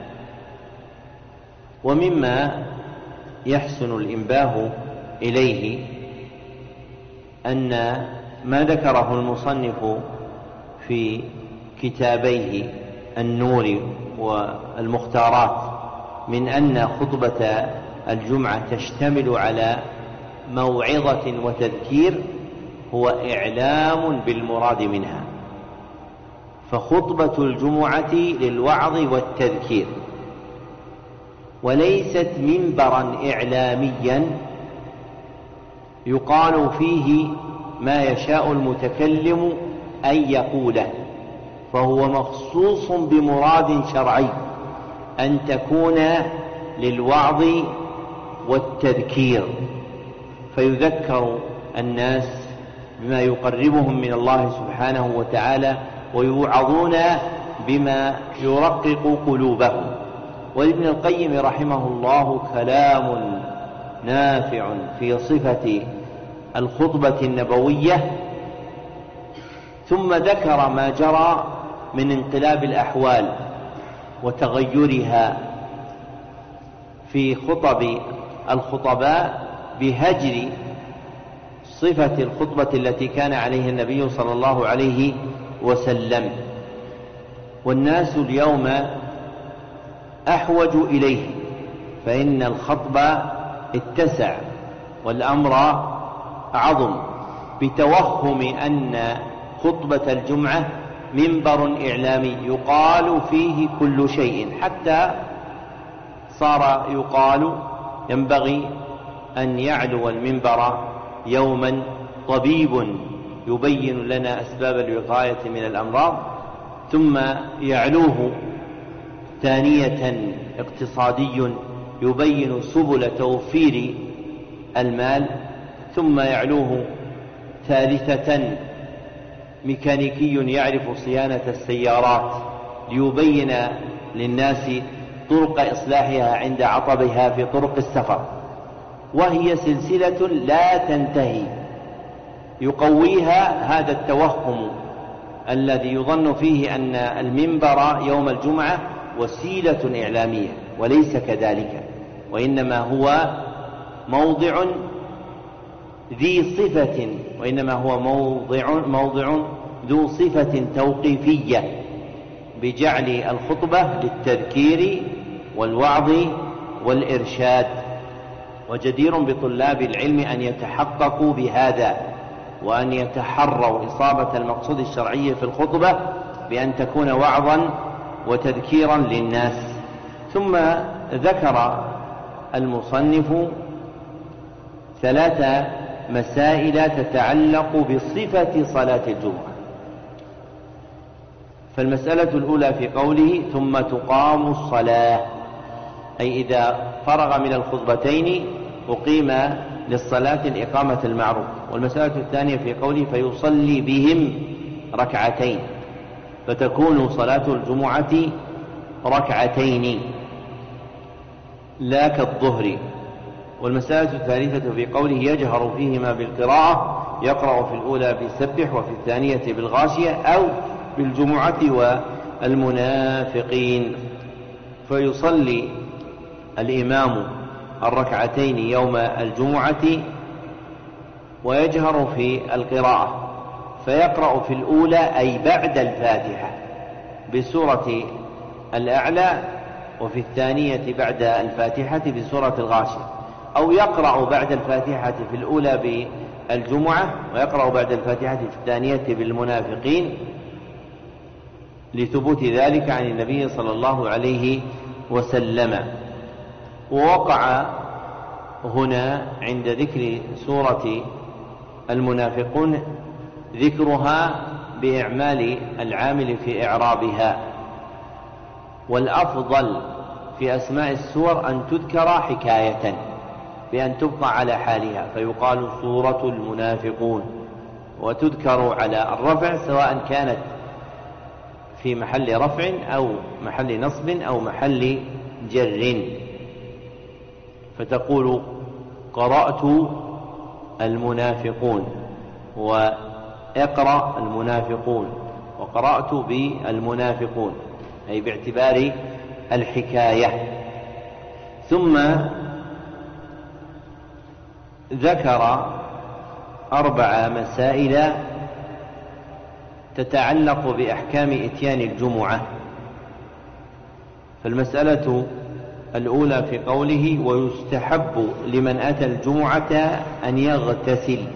ومما يحسن الإنباه إليه أن ما ذكره المصنف في كتابيه النور والمختارات من أن خطبة الجمعة تشتمل على موعظة وتذكير هو إعلام بالمراد منها، فخطبة الجمعة للوعظ والتذكير، وليست منبرا إعلاميا يقال فيه ما يشاء المتكلم أن يقوله، فهو مخصوص بمراد شرعي أن تكون للوعظ والتذكير، فيذكر الناس بما يقربهم من الله سبحانه وتعالى، ويوعظون بما يرقق قلوبهم. وابن القيم رحمه الله كلام نافع في صفة الخطبة النبوية، ثم ذكر ما جرى من انقلاب الأحوال وتغيرها في خطب الخطباء بهجر صفة الخطبة التي كان عليها النبي صلى الله عليه وسلم. والناس اليوم أحوج إليه، فإن الخطب اتسع والأمر عظم، بتوهم أن خطبة الجمعة منبر إعلامي يقال فيه كل شيء، حتى صار يقال ينبغي أن يعلو المنبر يوما طبيب يبين لنا أسباب الوقاية من الأمراض، ثم يعلوه ثانية اقتصادي يبين سبل توفير المال، ثم يعلوه ثالثة ميكانيكي يعرف صيانة السيارات ليبين للناس طرق إصلاحها عند عطبها في طرق السفر، وهي سلسلة لا تنتهي يقويها هذا التوهم الذي يظن فيه أن المنبر يوم الجمعة وسيلة إعلامية، وليس كذلك، وإنما هو موضع ذي صفة، وإنما هو موضع ذو صفة توقيفية، بجعل الخطبة للتذكير والوعظ والإرشاد. وجدير بطلاب العلم أن يتحققوا بهذا، وأن يتحروا إصابة المقصود الشرعي في الخطبة بأن تكون وعظا وتذكيرا للناس. ثم ذكر المصنف 3 مسائل تتعلق بصفة صلاة الجمعة. فالمسألة الأولى في قوله ثم تقام الصلاة، أي إذا فرغ من الخطبتين أقيم للصلاة الإقامة المعروف. والمسألة الثانية في قوله فيصلي بهم ركعتين، فتكون صلاة الجمعة ركعتين لا كالظهر. والمسألة الثالثة في قوله يجهر فيهما بالقراءة، يقرأ في الأولى بسبح وفي الثانية بالغاشية أو بالجمعة والمنافقين. فيصلي الإمام الركعتين يوم الجمعة ويجهر في القراءة، فيقرأ في الأولى أي بعد الفاتحة بسورة الأعلى، وفي الثانية بعد الفاتحة بسورة الغاشية، أو يقرأ بعد الفاتحة في الأولى بالجمعة ويقرأ بعد الفاتحة في الثانية بالمنافقين، لثبوت ذلك عن النبي صلى الله عليه وسلم. ووقع هنا عند ذكر سورة المنافقون ذكرها بإعمال العامل في إعرابها، والأفضل في أسماء السور أن تذكر حكاية بأن تبقى على حالها، فيقال سورة المنافقون، وتذكر على الرفع سواء كانت في محل رفع أو محل نصب أو محل جر، فتقول قرأت المنافقون، وإقرأ المنافقون، وقرأت بالمنافقون، أي باعتبار الحكاية. ثم ذكر 4 مسائل تتعلق بأحكام إتيان الجمعة. فالمسألة الأولى في قوله ويستحب لمن أتى الجمعة أن يغتسل،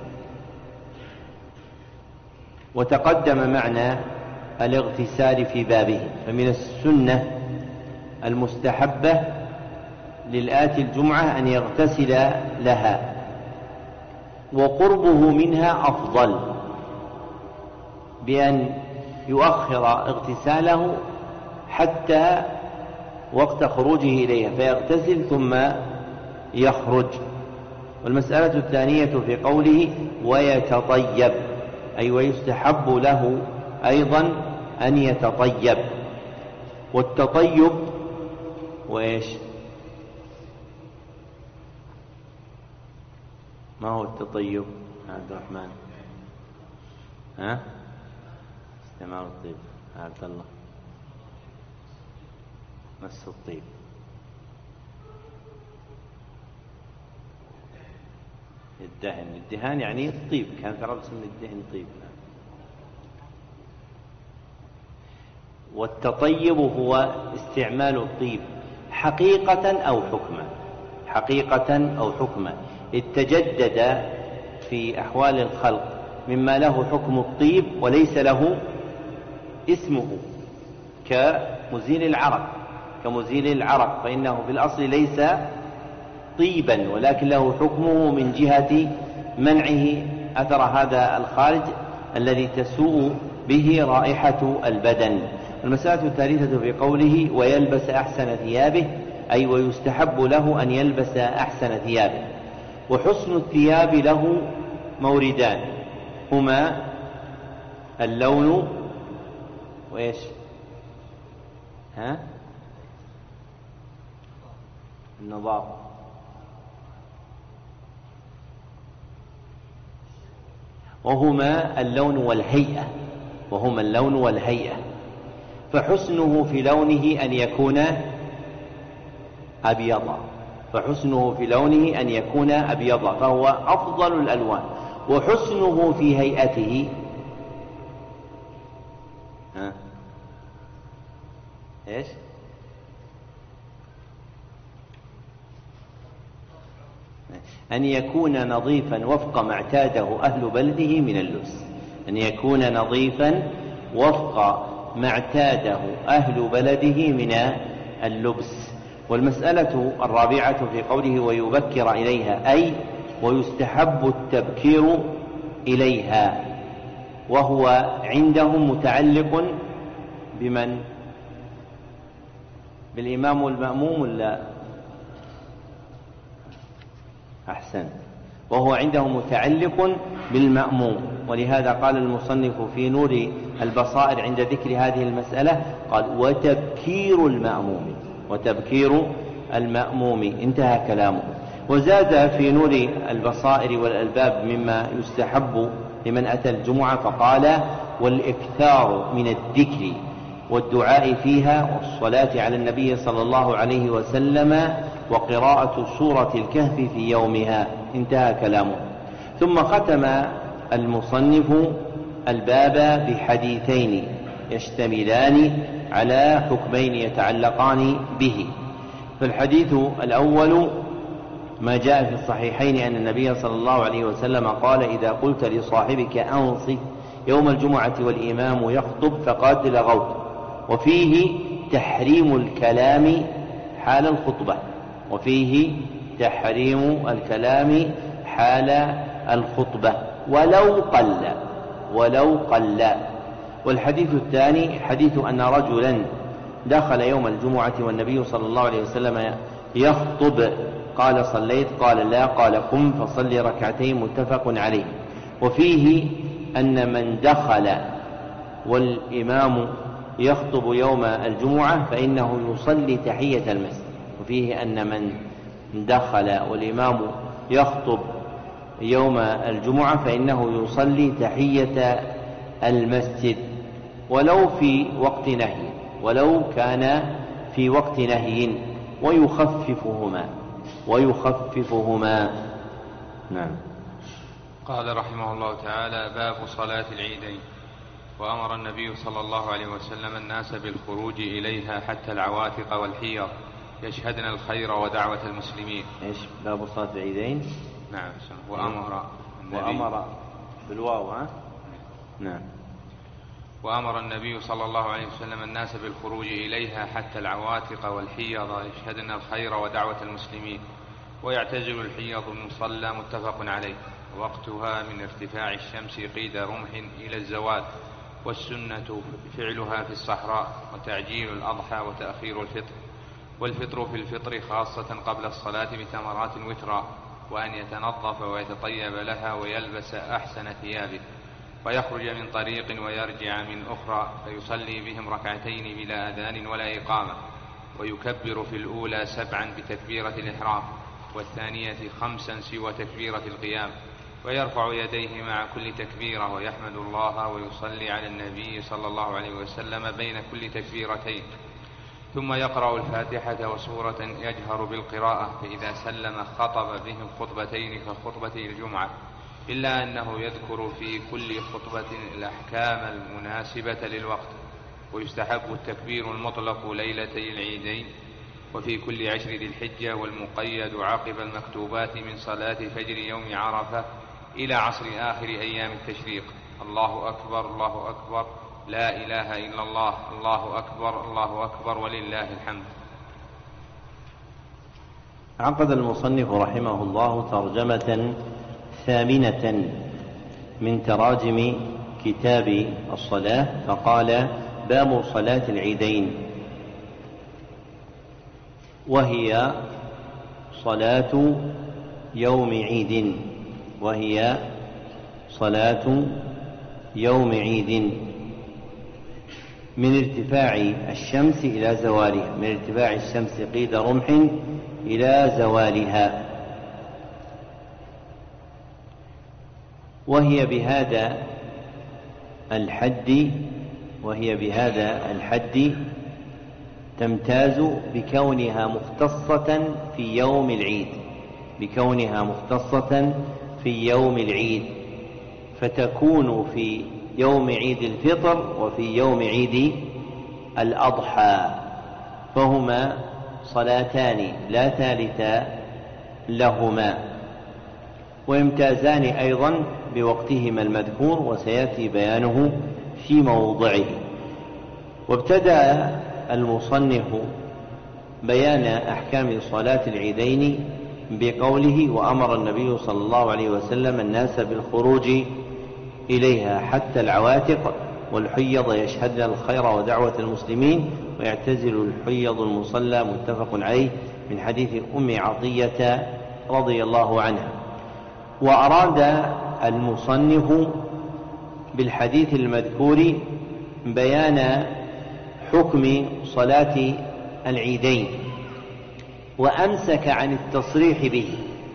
وتقدم معنى الاغتسال في بابه. فمن السنة المستحبة للآتي الجمعة أن يغتسل لها، وقربه منها أفضل بأن يؤخر اغتساله حتى وقت خروجه إليها فيغتسل ثم يخرج. والمسألة الثانية في قوله ويتطيب، أي ويستحب له أيضا أن يتطيب. والتطيب وإيش؟ ما هو التطيب عبد الرحمن؟ استعمال الطيب عبد الله. مس الطيب. الدهان يعني الطيب، كان في العرب اسمه الدهن طيب. والتطيب هو استعمال الطيب حقيقة أو حكما، حقيقة أو حكما. تجدد في أحوال الخلق مما له حكم الطيب وليس له اسمه، كمزيل العرق، كمزيل العرق فإنه في الأصل ليس طيبا ولكن له حكمه من جهة منعه أثر هذا الخارج الذي تسوء به رائحة البدن. المسألة الثالثة في قوله ويلبس أحسن ثيابه، أي ويستحب له أن يلبس أحسن ثيابه. وحسن الثياب له موردان، هما اللون وإيش؟ النظافة. وهما اللون والهيئة، وهما اللون والهيئة. فحسنه في لونه أن يكون أبيضا، فحسنه في لونه أن يكون أبيضا فهو أفضل الألوان. وحسنه في هيئته إيش؟ أن يكون نظيفا وفق ما اعتاده أهل بلده من اللبس، أن يكون نظيفا وفق ما اعتاده أهل بلده من اللبس. والمسألة الرابعة في قوله ويبكر إليها، أي ويستحب التبكير إليها، وهو عندهم متعلق بمن؟ بالإمام والمأموم ولا؟ أحسن، وهو عندهم متعلق بالمأموم. ولهذا قال المصنف في نور البصائر عند ذكر هذه المسألة قال وتبكير المأموم، وتبكير المأموم، انتهى كلامه. وزاد في نور البصائر والألباب مما يستحب لمن أتى الجمعة فقال والإكثار من الذكر والدعاء فيها والصلاة على النبي صلى الله عليه وسلم وقراءة سورة الكهف في يومها، انتهى كلامه. ثم ختم المصنف الباب بحديثين يشتملان على حكمين يتعلقان به. فالحديث الأول ما جاء في الصحيحين أن النبي صلى الله عليه وسلم قال إذا قلت لصاحبك أنصت يوم الجمعة والإمام يخطب فقد لغوت. وفيه تحريم الكلام حال الخطبة، وفيه تحريم الكلام حال الخطبة ولو قل. والحديث الثاني حديث أن رجلا دخل يوم الجمعة والنبي صلى الله عليه وسلم يخطب قال صليت؟ قال لا. قال قم فصلي ركعتين، متفق عليه. وفيه أن من دخل والإمام يخطب يوم الجمعة فإنه يصلي تحية المسجد. وفيه أن من دخل والإمام يخطب يوم الجمعة فإنه يصلي تحية المسجد ولو في وقت نهي، ولو كان في وقت نهي، ويخففهما. نعم. قال رحمه الله تعالى باب صلاة العيدين. وأمر النبي صلى الله عليه وسلم الناس بالخروج إليها حتى العواتق والحيض يشهدن الخير ودعوة المسلمين. إيش باب صلاة العيدين؟ نعم. وأمر بالواو ها؟ نعم. وأمر النبي صلى الله عليه وسلم الناس بالخروج إليها حتى العواتق والحيض يشهدن الخير ودعوة المسلمين، ويعتزل الحيض المصلى، متفق عليه. وقتها من ارتفاع الشمس قيد رمح إلى الزوال، والسنة فعلها في الصحراء، وتعجيل الأضحى وتأخير الفطر، والفطر في الفطر خاصة قبل الصلاة بتمرات وترا، وأن يتنظف ويتطيب لها ويلبس أحسن ثيابه، ويخرج من طريق ويرجع من أخرى، فيصلي بهم ركعتين بلا أذان ولا إقامة، ويكبر في الأولى 7 بتكبيرة الإحرام، والثانية 5 سوى تكبيرة القيام، ويرفع يديه مع كل تكبيرة، ويحمد الله ويصلي على النبي صلى الله عليه وسلم بين كل تكبيرتين، ثم يقرأ الفاتحة وسورة يجهر بالقراءة، فإذا سلم خطب بهم خطبتين كخطبتي الجمعة، إلا أنه يذكر في كل خطبة الأحكام المناسبة للوقت. ويستحب التكبير المطلق ليلتي العيدين، وفي كل 10 ذي الحجة، والمقيد عقب المكتوبات من صلاة فجر يوم عرفة إلى عصر آخر أيام التشريق. الله أكبر الله أكبر، لا إله إلا الله، الله أكبر الله أكبر، ولله الحمد. عقد المصنف رحمه الله ترجمة ثامنة من تراجم كتاب الصلاة، فقال: باب صلاة العيدين، وهي صلاة يوم عيد، وهي صلاة يوم عيد من ارتفاع الشمس إلى زوالها، من ارتفاع الشمس قيد رمح إلى زوالها، وهي بهذا الحد تمتاز بكونها مختصة في يوم العيد، فتكون في يوم عيد الفطر وفي يوم عيد الأضحى، فهما صلاتان لا ثالث لهما، ويمتازان أيضا بوقتهما المذكور، وسيأتي بيانه في موضعه. وابتدأ المصنف بيان أحكام صلاة العيدين بقوله: وأمر النبي صلى الله عليه وسلم الناس بالخروج إليها حتى العواتق والحيض يشهدن الخير ودعوة المسلمين، ويعتزل الحيض المصلى، متفق عليه، من حديث أم عطية رضي الله عنها. وأراد المصنف بالحديث المذكور بيان حكم صلاة العيدين، وأمسك عن التصريح به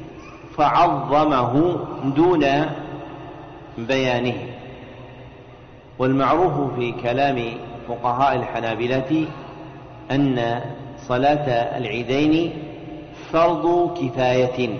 فعظمه دون بيانه. والمعروف في كلام فقهاء الحنابلة أن صلاة العيدين فرض كفاية،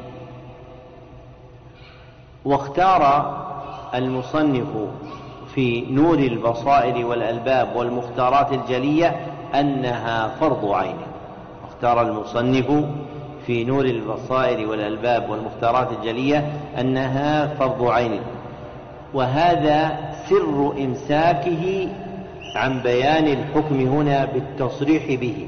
واختار المصنف في نور البصائر والألباب والمختارات الجلية أنها فرض عين. اختار المصنف في نور البصائر والألباب والمختارات الجلية أنها فرض عين، وهذا سر إمساكه عن بيان الحكم هنا بالتصريح به،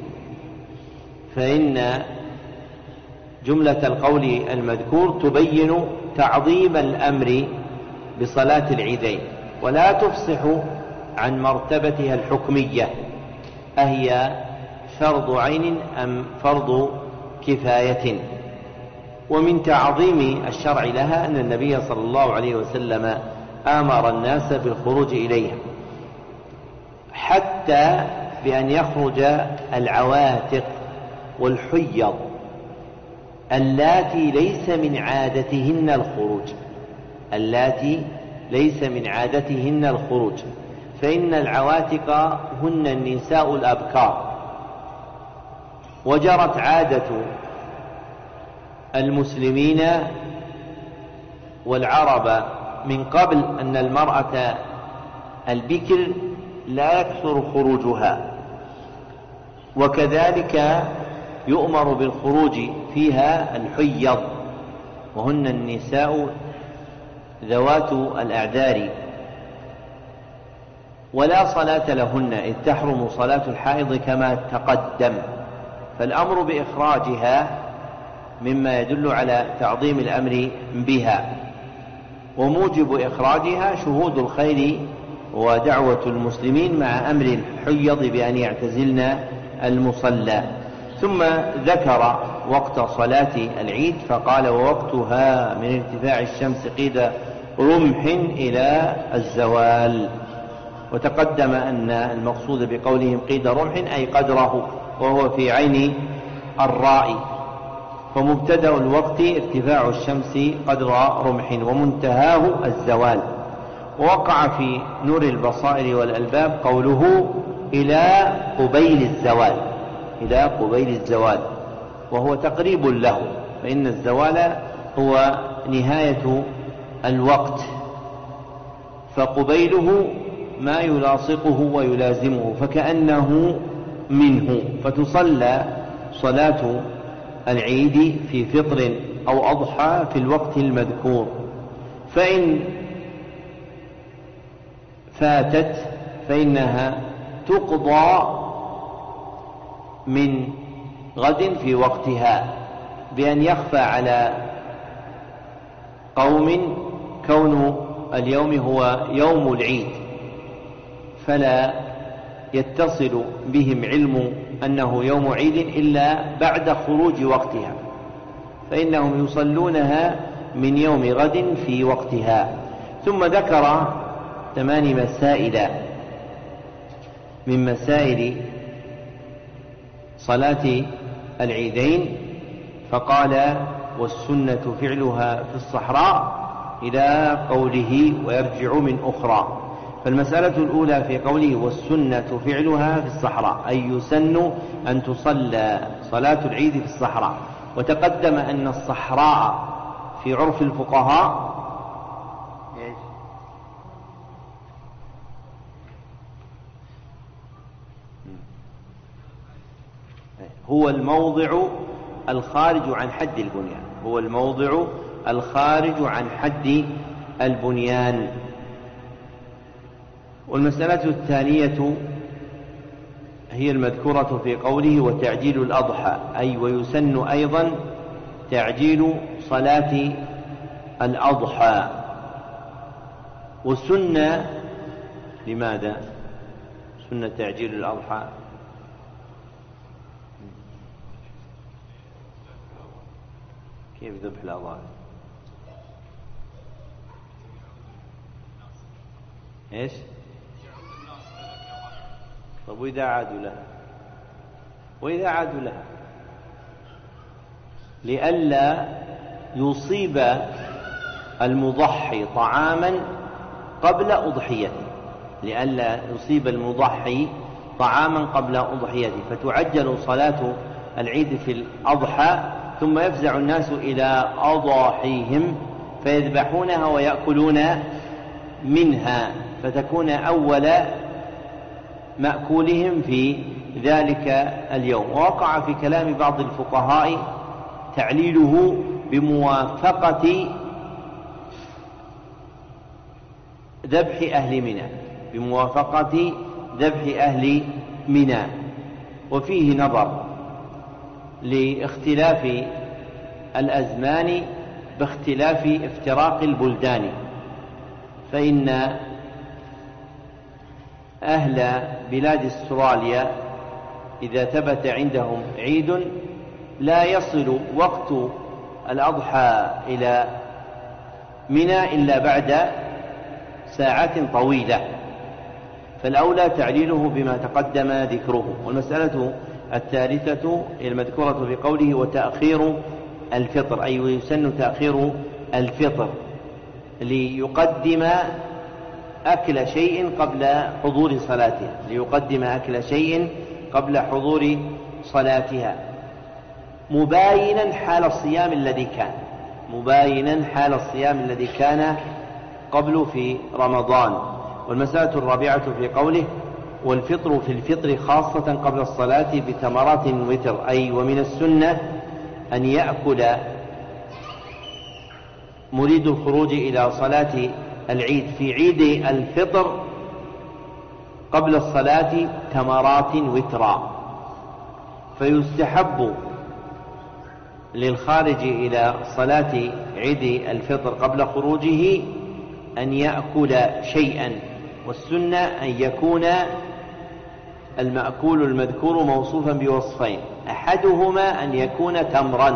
فإن جملة القول المذكور تبين تعظيم الأمر بصلاة العيدين، ولا تفصح عن مرتبتها الحكمية، أهي فرض عين أم فرض كفاية. ومن تعظيم الشرع لها أن النبي صلى الله عليه وسلم آمر الناس بالخروج إليها، حتى بأن يخرج العواتق والحيض اللاتي ليس من عادتهن الخروج، فإن العواتق هن النساء الأبكار. وجرت عادة المسلمين والعرب من قبل أن المرأة البكر لا يكثر خروجها، وكذلك يؤمر بالخروج فيها الحيض، وهن النساء ذوات الأعذار، ولا صلاة لهن إذ تحرم صلاة الحائض كما تقدم. فالأمر بإخراجها مما يدل على تعظيم الأمر بها، وموجب إخراجها شهود الخير ودعوة المسلمين مع أمر الحيض بأن يعتزلن المصلى. ثم ذكر وقت صلاة العيد فقال: ووقتها من ارتفاع الشمس قيد رمح إلى الزوال. وتقدم أن المقصود بقولهم قيد رمح أي قدره، وهو في عين الراء. فمبتدأ الوقت ارتفاع الشمس قدر رمح ومنتهاه الزوال. ووقع في نور البصائر والألباب قوله إلى قبيل الزوال، إلى قبيل الزوال، وهو تقريب له، فإن الزوال هو نهاية الوقت، فقبيله ما يلاصقه ويلازمه، فكأنه منه. فتصلى صلاة العيد في فطر أو أضحى في الوقت المذكور، فإن فاتت فإنها تقضى من غد في وقتها، بأن يخفى على قوم كون اليوم هو يوم العيد، فلا يتصل بهم علم أنه يوم عيد إلا بعد خروج وقتها، فإنهم يصلونها من يوم غد في وقتها. ثم ذكر 8 مسائل من مسائل صلاة العيدين، فقال: والسنة فعلها في الصحراء إلى قوله ويرجع من أخرى. فالمسألة الأولى في قوله والسنة فعلها في الصحراء، أي يسن أن تصلى صلاة العيد في الصحراء. وتقدم أن الصحراء في عرف الفقهاء هو الموضع الخارج عن حد البنيان، هو الموضع الخارج عن حد البنيان. والمسألة الثانية هي المذكورة في قوله وتعجيل الأضحى، أي ويسن أيضا تعجيل صلاة الأضحى. والسنة لماذا سنة تعجيل الأضحى؟ كيف ذبح الأضاحي؟ إيش؟ طب وإذا عادوا لها؟ وإذا عادوا لها لئلا يصيب المضحي طعاما قبل أضحيته، لئلا يصيب المضحي طعاما قبل أضحيته، فتعجل صلاة العيد في الأضحى، ثم يفزع الناس إلى أضاحيهم فيذبحونها ويأكلون منها، فتكون أول مأكولهم في ذلك اليوم. ووقع في كلام بعض الفقهاء تعليله بموافقة ذبح أهل منى، بموافقة ذبح أهل منى. وفيه نظر لاختلاف الأزمان باختلاف افتراق البلدان، فإن أهل بلاد استراليا إذا ثبت عندهم عيد لا يصل وقت الأضحى إلى منى إلا بعد ساعات طويلة، فالأولى تعليله بما تقدم ذكره. والمسألة الثالثة المذكورة في قوله وتأخير الفطر، أي ويسن تأخير الفطر ليقدم أكل شيء قبل حضور صلاتها، ليقدم أكل شيء قبل حضور صلاتها، مباينا حال الصيام الذي كان، مباينا حال الصيام الذي كان قبل في رمضان. والمسألة الرابعة في قوله والفطر في الفطر خاصة قبل الصلاة بتمرات وتر، أي ومن السنة أن يأكل مريد الخروج إلى صلاة العيد في عيد الفطر قبل الصلاة تمرات وترا. فيستحب للخارج إلى صلاة عيد الفطر قبل خروجه أن يأكل شيئا، والسنة أن يكون المأكول المذكور موصوفا بوصفين، أحدهما أن يكون تمرا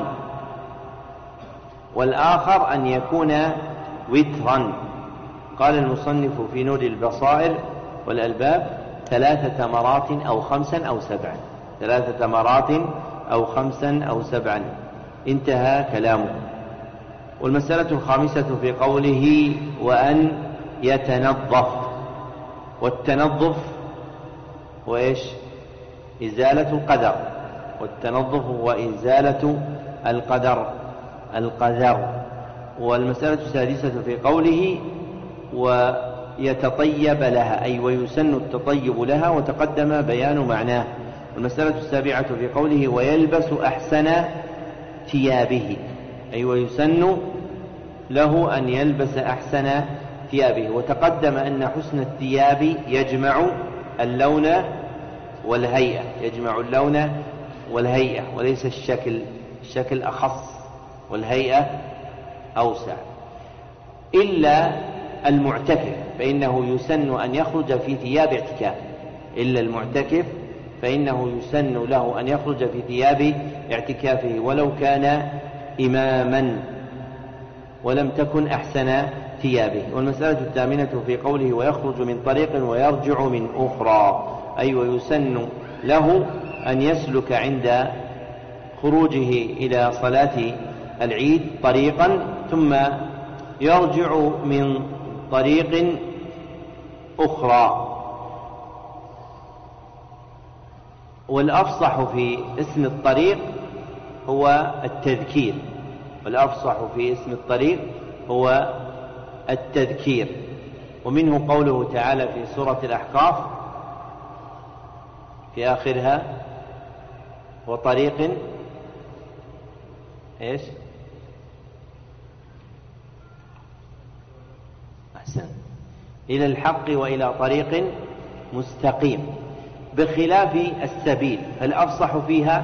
والآخر أن يكون وترا. قال المصنف في نور البصائر والألباب 3 تمرات أو 5 أو 7، 3 تمرات أو 5 أو 7، انتهى كلامه. والمسألة الخامسة في قوله وأن يتنظف، والتنظف وإيش؟ إزالة القدر، والتنظف هو إزالة القدر. والمسألة السادسة في قوله ويتطيب لها، أي ويسن التطيب لها، وتقدم بيان معناه. والمسألة السابعة في قوله ويلبس أحسن ثيابه، أي ويسن له أن يلبس أحسن ثيابه. وتقدم أن حسن الثياب يجمع اللون والهيئة، يجمع اللون والهيئة وليس الشكل أخص والهيئة أوسع. إلا المعتكف فإنه يسن أن يخرج في ثياب اعتكاف، إلا المعتكف فإنه يسن له أن يخرج في ثياب اعتكافه ولو كان إماما ولم تكن أحسن ثيابه. والمسألة الثامنة في قوله ويخرج من طريق ويرجع من أخرى، أي ويسن له أن يسلك عند خروجه إلى صلاة العيد طريقا ثم يرجع من طريق أخرى. والأفصح في اسم الطريق هو التذكير، والأفصح في اسم الطريق هو التذكير. ومنه قوله تعالى في سورة الأحقاف في آخرها وطريق إيش؟ أحسن، إلى الحق وإلى طريق مستقيم، بخلاف السبيل فالأفصح فيها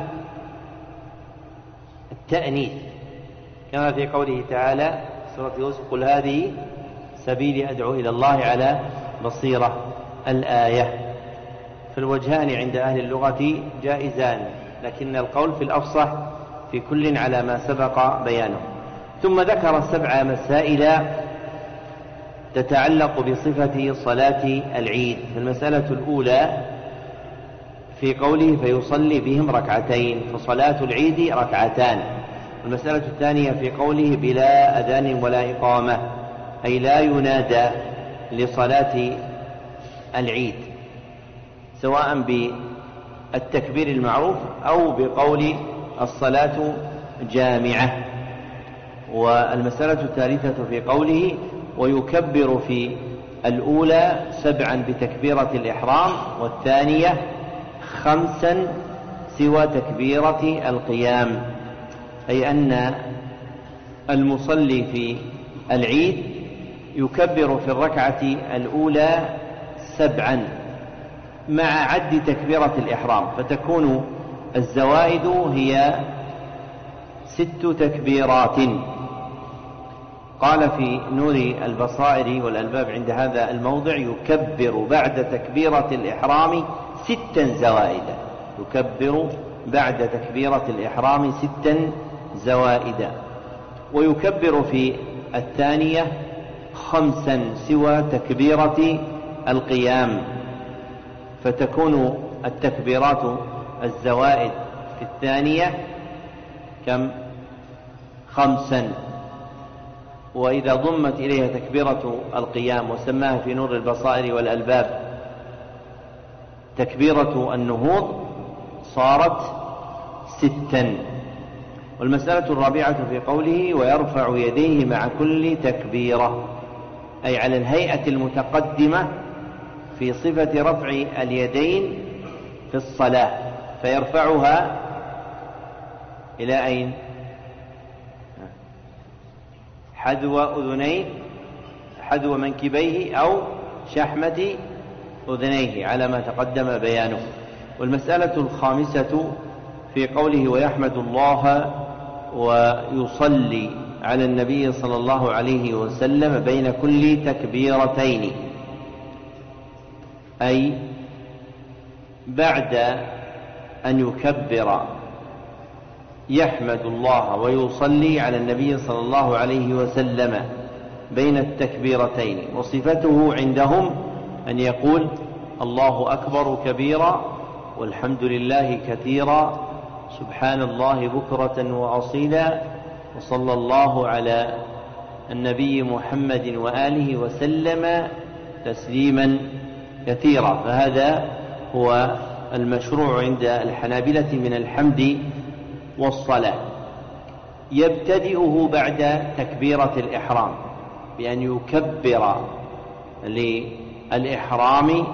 التأنيث، كما في قوله تعالى سورة يوسف قل هذه سبيلي أدعو إلى الله على بصيرة الآية. فالوجهان عند أهل اللغة جائزان، لكن القول في الأفصح في كل على ما سبق بيانه. ثم ذكر 7 مسائل تتعلق بصفة صلاة العيد. المسألة الأولى في قوله فيصلي بهم ركعتين، فصلاة العيد ركعتان. المسألة الثانية في قوله بلا أذان ولا إقامة، أي لا ينادى لصلاة العيد سواء بالتكبير المعروف أو بقول الصلاة جامعة. والمسألة الثالثة في قوله ويكبر في الأولى 7 بتكبيرة الإحرام، والثانية 5 سوى تكبيرة القيام، أي أن المصلي في العيد يكبر في الركعة الأولى 7 مع عد تكبيرة الإحرام، فتكون الزوائد هي 6 تكبيرات. قال في نور البصائر والألباب عند هذا الموضع يكبر بعد تكبيرة الإحرام 6 زوائد، يكبر بعد تكبيرة الإحرام 6 زوائد. ويكبر في الثانية 5 سوى تكبيرة القيام، فتكون التكبيرات الزوائد في الثانية كم؟ 5. وإذا ضمت إليها تكبيرة القيام وسماها في نور البصائر والألباب تكبيرة النهوض صارت 6. والمسألة الرابعة في قوله ويرفع يديه مع كل تكبيرة، أي على الهيئة المتقدمة في صفة رفع اليدين في الصلاة، فيرفعها إلى أين؟ حذو أذنيه، حذو منكبيه أو شحمة أذنيه على ما تقدم بيانه. والمسألة الخامسة في قوله ويحمد الله ويصلي على النبي صلى الله عليه وسلم بين كل تكبيرتين، أي بعد أن يكبر يحمد الله ويصلي على النبي صلى الله عليه وسلم بين التكبيرتين. وصفته عندهم أن يقول الله أكبر كبيرا والحمد لله كثيرا سبحان الله بكرة وأصيلا وصلى الله على النبي محمد وآله وسلم تسليما كثيرا. فهذا هو المشروع عند الحنابلة من الحمد والصلاة. يبتدئه بعد تكبيرة الإحرام بأن يكبر للإحرام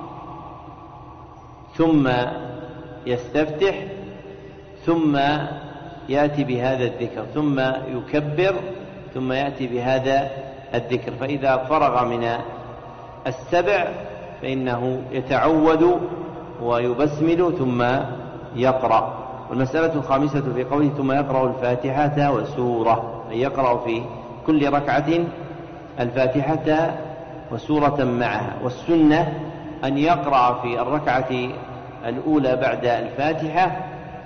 ثم يستفتح ثم يأتي بهذا الذكر، ثم يكبر ثم يأتي بهذا الذكر. فإذا فرغ من السبع فإنه يتعوذ ويبسمل ثم يقرأ. والمسألة الخامسة في قوله ثم يقرأ الفاتحة وسورة، أي يقرأ في كل ركعة الفاتحة وسورة معها. والسنة أن يقرأ في الركعة الأولى بعد الفاتحة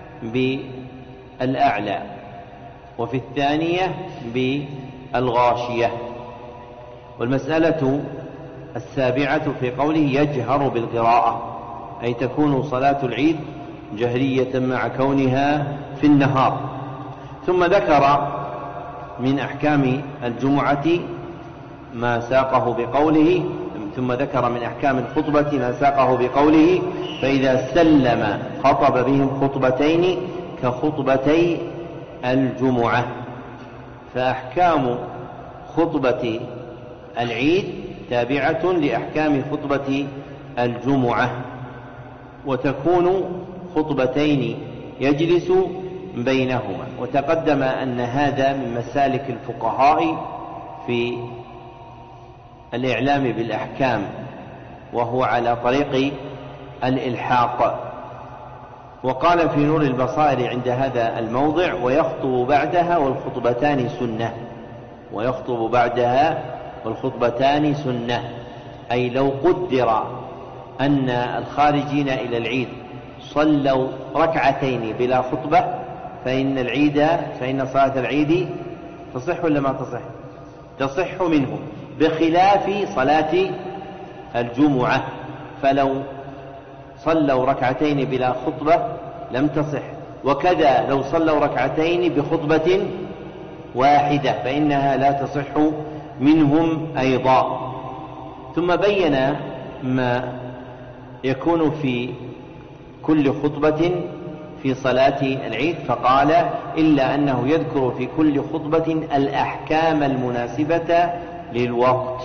بالأعلى وفي الثانية بالغاشية. والمسألة السابعة في قوله يجهر بالقراءة، أي تكون صلاة العيد جهرية مع كونها في النهار. ثم ذكر من أحكام الجمعة ما ساقه بقوله، ثم ذكر من أحكام الخطبة ما ساقه بقوله فإذا سلم خطب بهم خطبتين كخطبتي الجمعة. فأحكام خطبة العيد تابعة لأحكام خطبة الجمعة، وتكون خطبتين يجلس بينهما. وتقدم أن هذا من مسالك الفقهاء في الإعلام بالأحكام، وهو على طريق الإلحاق. وقال في نور البصائر عند هذا الموضع ويخطب بعدها والخطبتان سنة، ويخطب بعدها والخطبتان سنة، أي لو قدر أن الخارجين إلى العيد صلوا ركعتين بلا خطبة فإن صلاة العيد تصح ولا ما تصح؟ تصح منهم، بخلاف صلاة الجمعة، فلو صلوا ركعتين بلا خطبة لم تصح. وكذا لو صلوا ركعتين بخطبة واحدة فإنها لا تصح منهم أيضا. ثم بين ما يكون في كل خطبة في صلاة العيد، فقال إلا أنه يذكر في كل خطبة الأحكام المناسبة للوقت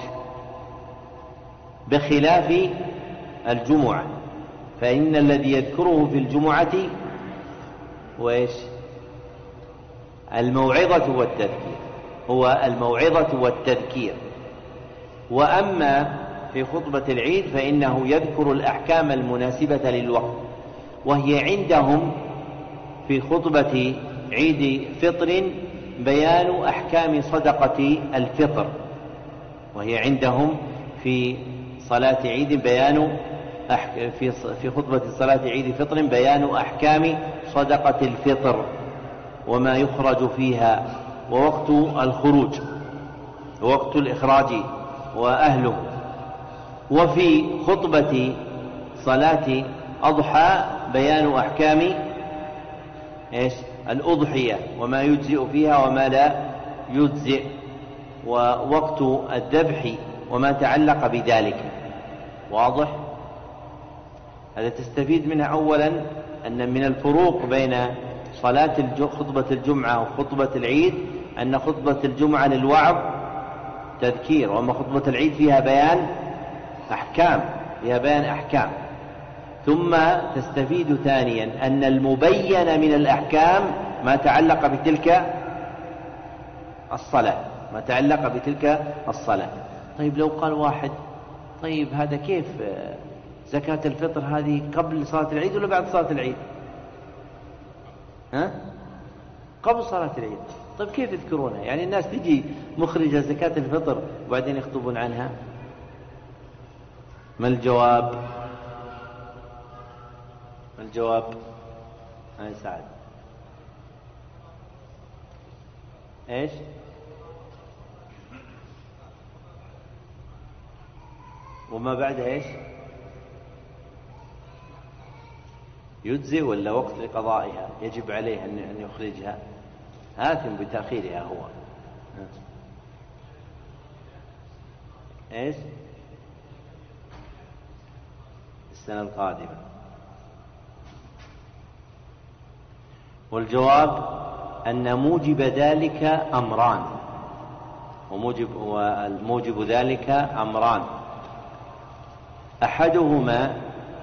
بخلاف الجمعة، فإن الذي يذكره في الجمعة وإيش؟ الموعظة والتذكير، هو الموعظة والتذكير. وأما في خطبة العيد فإنه يذكر الأحكام المناسبة للوقت، وهي عندهم في خطبة عيد فطر بيان أحكام صدقة الفطر، وهي عندهم في صلاة عيد بيان في خطبة صلاة عيد فطر بيان أحكام صدقة الفطر وما يخرج فيها ووقت الخروج ووقت الإخراج وأهله. وفي خطبة صلاة أضحى بيان أحكام الأضحية وما يجزئ فيها وما لا يجزئ، ووقت الذبح وما تعلق بذلك. واضح؟ هذا تستفيد منها أولا أن من الفروق بين صلاة خطبة الجمعة وخطبة العيد أن خطبة الجمعة للوعظ تذكير، وأما خطبة العيد فيها بيان أحكام. فيها بيان أحكام. ثم تستفيد ثانيا أن المبين من الأحكام ما تعلق بتلك الصلاة، ما تعلق بتلك الصلاة. طيب لو قال واحد طيب هذا كيف زكاة الفطر هذه قبل صلاة العيد ولا بعد صلاة العيد؟ قبل صلاة العيد. طيب كيف يذكرونها؟ يعني الناس تجي مخرجة زكاة الفطر وبعدين يخطبون عنها. ما الجواب؟ ما الجواب؟ هاي سعد ايش؟ وما بعد ايش؟ يجزي ولا وقت لقضائها يجب عليه أن يخرجها؟ آثم بتأخيرها هو. ايش؟ السنة القادمة. والجواب أن موجب ذلك أمران، والموجب ذلك أمران، أحدهما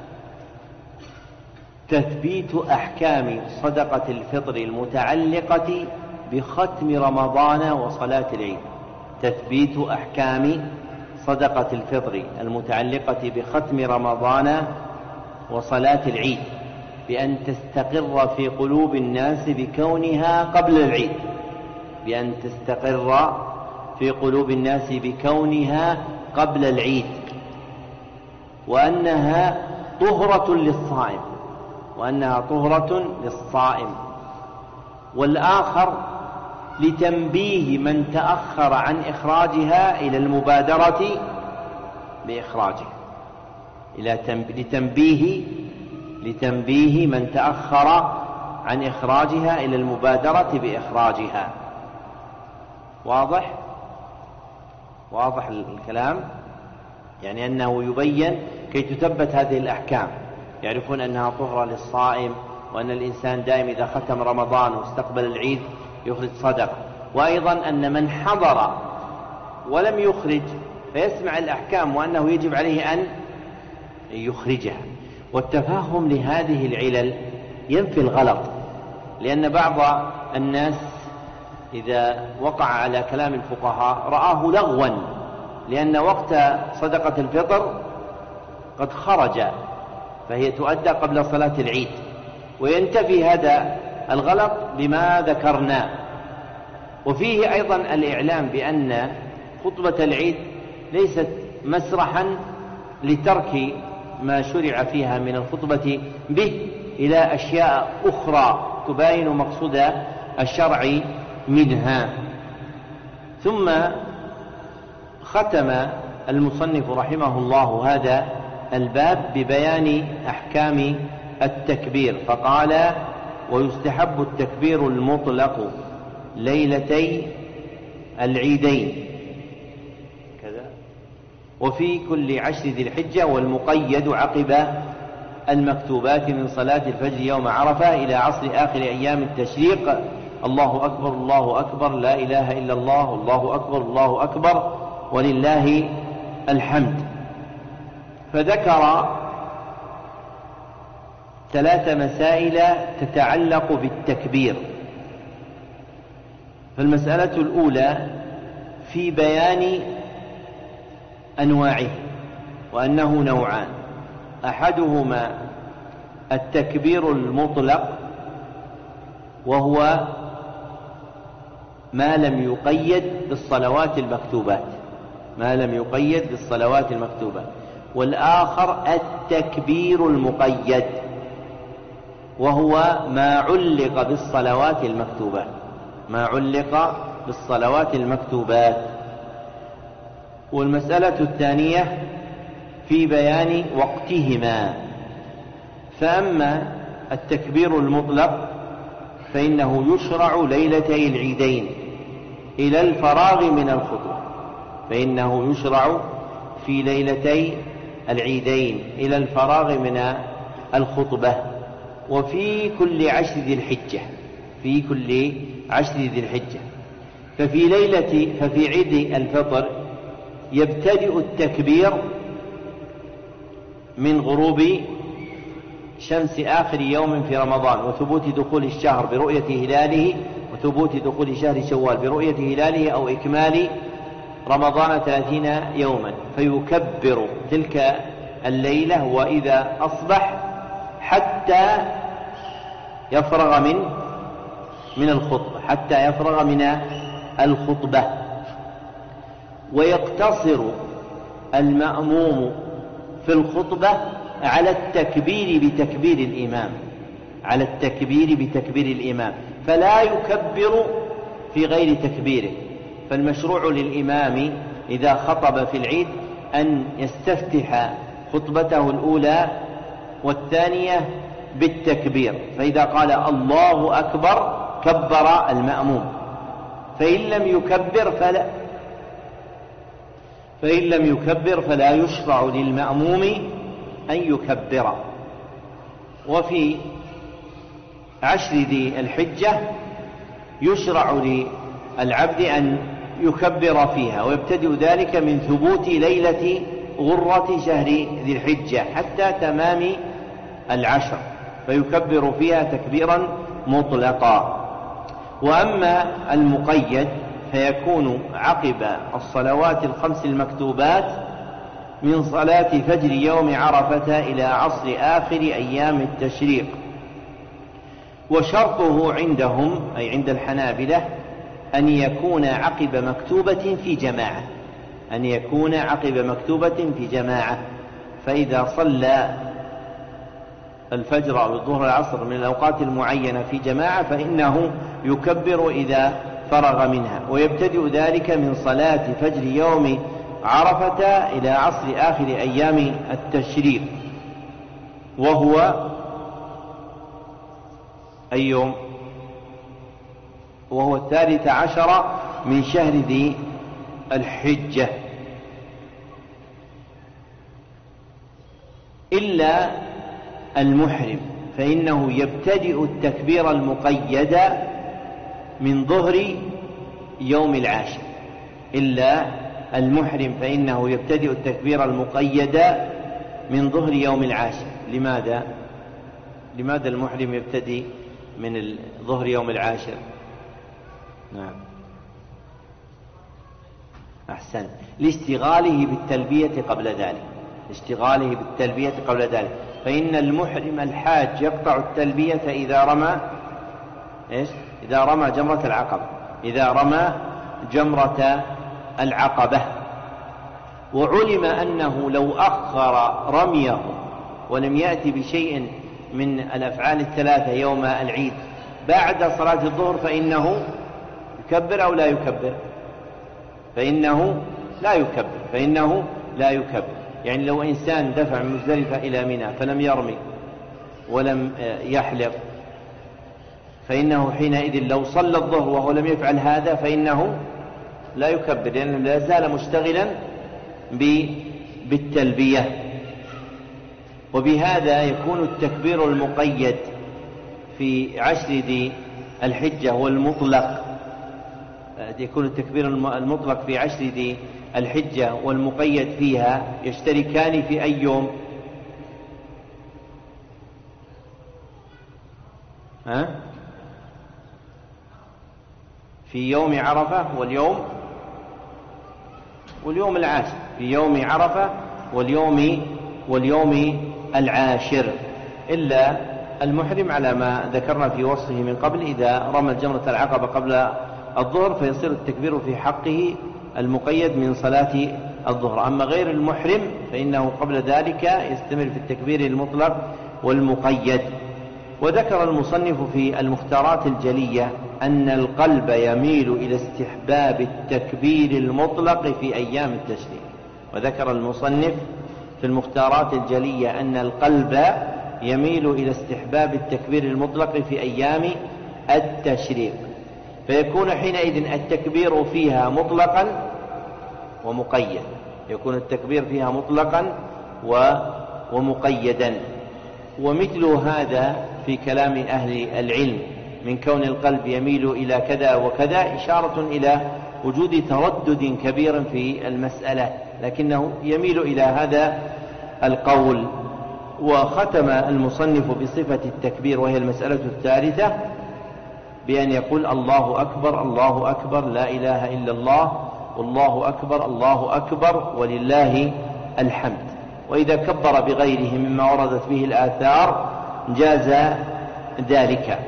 تثبيت أحكام صدقة الفطر المتعلقة بختم رمضان وصلاة العيد. تثبيت أحكام صدقة الفطر المتعلقة بختم رمضان وصلاة العيد بأن تستقر في قلوب الناس بكونها قبل العيد، بأن تستقر في قلوب الناس بكونها قبل العيد، وأنها طهرة للصائم، وأنها طهرة للصائم. والآخر لتنبيه من تأخر عن إخراجها إلى المبادرة بإخراجها، لتنبيه من تأخر عن إخراجها إلى المبادرة بإخراجها. واضح الكلام؟ يعني أنه يبين كي تثبت هذه الأحكام، يعرفون أنها طهرة للصائم، وأن الإنسان دائما إذا ختم رمضان واستقبل العيد يخرج صدقة، وأيضا أن من حضر ولم يخرج فيسمع الأحكام وأنه يجب عليه أن يخرجها. والتفهم لهذه العلل ينفي الغلط، لأن بعض الناس إذا وقع على كلام الفقهاء رآه لغوا، لأن وقت صدقة الفطر قد خرج فهي تؤدى قبل صلاة العيد، وينتفي هذا الغلط بما ذكرنا. وفيه أيضا الإعلام بأن خطبة العيد ليست مسرحا لترك ما شرع فيها من الخطبة به إلى أشياء أخرى تباين مقصود الشرع منها. ثم ختم المصنف رحمه الله هذا الباب ببيان أحكام التكبير، فقال: ويستحب التكبير المطلق ليلتي العيدين كذا وفي كل 10 ذي الحجة، والمقيد عقب المكتوبات من صلاة الفجر يوم عرفة إلى عصر آخر أيام التشريق. الله أكبر الله أكبر، لا إله إلا الله، الله أكبر الله أكبر، ولله الحمد. فذكر 3 مسائل تتعلق بالتكبير. فالمسألة الأولى في بيان أنواعه، وأنه نوعان: أحدهما التكبير المطلق، وهو ما لم يقيد بالصلوات المكتوبات، ما لم يقيد بالصلوات المكتوبة. والآخر التكبير المقيد، وهو ما علق بالصلوات المكتوبات، ما علق بالصلوات المكتوبات. والمسألة الثانية في بيان وقتهما. فأما التكبير المطلق فإنه يشرع ليلتي العيدين إلى الفراغ من الخطبة، فإنه يشرع في ليلتي العيدين إلى الفراغ من الخطبة، وفي كل 10 ذي الحجة، في كل 10 ذي الحجة. ففي عيد الفطر يبتدئ التكبير من غروب شمس آخر يوم في رمضان، وثبوت دخول الشهر برؤية هلاله، وثبوت دخول شهر شوال برؤية هلاله أو إكمال رمضان 30 يوما، فيكبر تلك الليلة وإذا أصبح حتى يفرغ من الخطبة، حتى يفرغ من الخطبة. ويقتصر المأموم في الخطبة على التكبير بتكبير الإمام، على التكبير بتكبير الإمام، فلا يكبر في غير تكبيره. فالمشروع للإمام إذا خطب في العيد أن يستفتح خطبته الأولى والثانية بالتكبير، فإذا قال الله أكبر كبر المأموم، فإن لم يكبر فلا يشرع للمأموم أن يكبر. وفي 10 ذي الحجة يشرع للعبد أن يكبر فيها، ويبتدئ ذلك من ثبوت ليلة غرة شهر ذي الحجة حتى تمام 10، فيكبر فيها تكبيرا مطلقا. وأما المقيد فيكون عقب الصلوات الخمس المكتوبات من صلاة فجر يوم عرفة إلى عصر آخر أيام التشريق. وشرطه عندهم أي عند الحنابلة أن يكون عقب مكتوبة في جماعة، أن يكون عقب مكتوبة في جماعة. فإذا صلى الفجر أو الظهر العصر من الأوقات المعينة في جماعة فإنه يكبر إذا فرغ منها، ويبتدئ ذلك من صلاة فجر يوم عرفة إلى عصر آخر أيام التشريق، وهو أي يوم؟ وهو 13 من شهر ذي الحجة، إلا المحرم فإنه يبتدئ التكبير المقيد من ظهر يوم العاشر، إلا المحرم فإنه يبتدئ التكبير المقيد من ظهر يوم العاشر. لماذا المحرم يبتدئ من ظهر يوم العاشر؟ نعم أحسن، لاشتغاله بالتلبية قبل ذلك، اشتغاله بالتلبية قبل ذلك. فإن المحرم الحاج يقطع التلبية إذا رمى إذا رمى جمرة العقبة، إذا رمى جمرة العقبة. وعلم أنه لو أخر رميه ولم يأتي بشيء من الأفعال الثلاثة يوم العيد بعد صلاة الظهر فإنه يكبر أو لا يكبر؟ فإنه لا يكبر. يعني لو إنسان دفع من مزدلفة إلى منى فلم يرمي ولم يحلق فإنه حينئذ لو صلى الظهر وهو لم يفعل هذا فإنه لا يكبر، لأنه لا زال مشتغلا بالتلبية. وبهذا يكون التكبير المقيد في 10 ذي الحجة والمطلق، يكون التكبير المطلق في 10 ذي الحجة والمقيد فيها يشتركان في أي يوم؟ في يوم عرفة واليوم العاشر، في يوم عرفة واليوم العاشر، إلا المحرم على ما ذكرنا في وصفه من قبل، إذا رمى جمرة العقبة قبل الظهر فيصير التكبير في حقه المقيد من صلاة الظهر. أما غير المحرم فإنه قبل ذلك يستمر في التكبير المطلق والمقيد. وذكر المصنف في المختارات الجلية أن القلب يميل إلى استحباب التكبير المطلق في أيام التشريق. وذكر المصنف في المختارات الجلية أن القلب يميل إلى استحباب التكبير المطلق في أيام التشريق، فيكون حينئذ التكبير فيها مطلقا ومقيدا، يكون التكبير فيها مطلقا ومقيدا. ومثل هذا في كلام أهل العلم من كون القلب يميل إلى كذا وكذا إشارة إلى وجود تردد كبير في المسألة، لكنه يميل إلى هذا القول وختم المصنف بصفة التكبير وهي المسألة الثالثة بأن يقول الله أكبر الله أكبر لا إله إلا الله والله أكبر الله أكبر ولله الحمد. وإذا كبر بغيره مما وردت به الآثار جاز ذلك.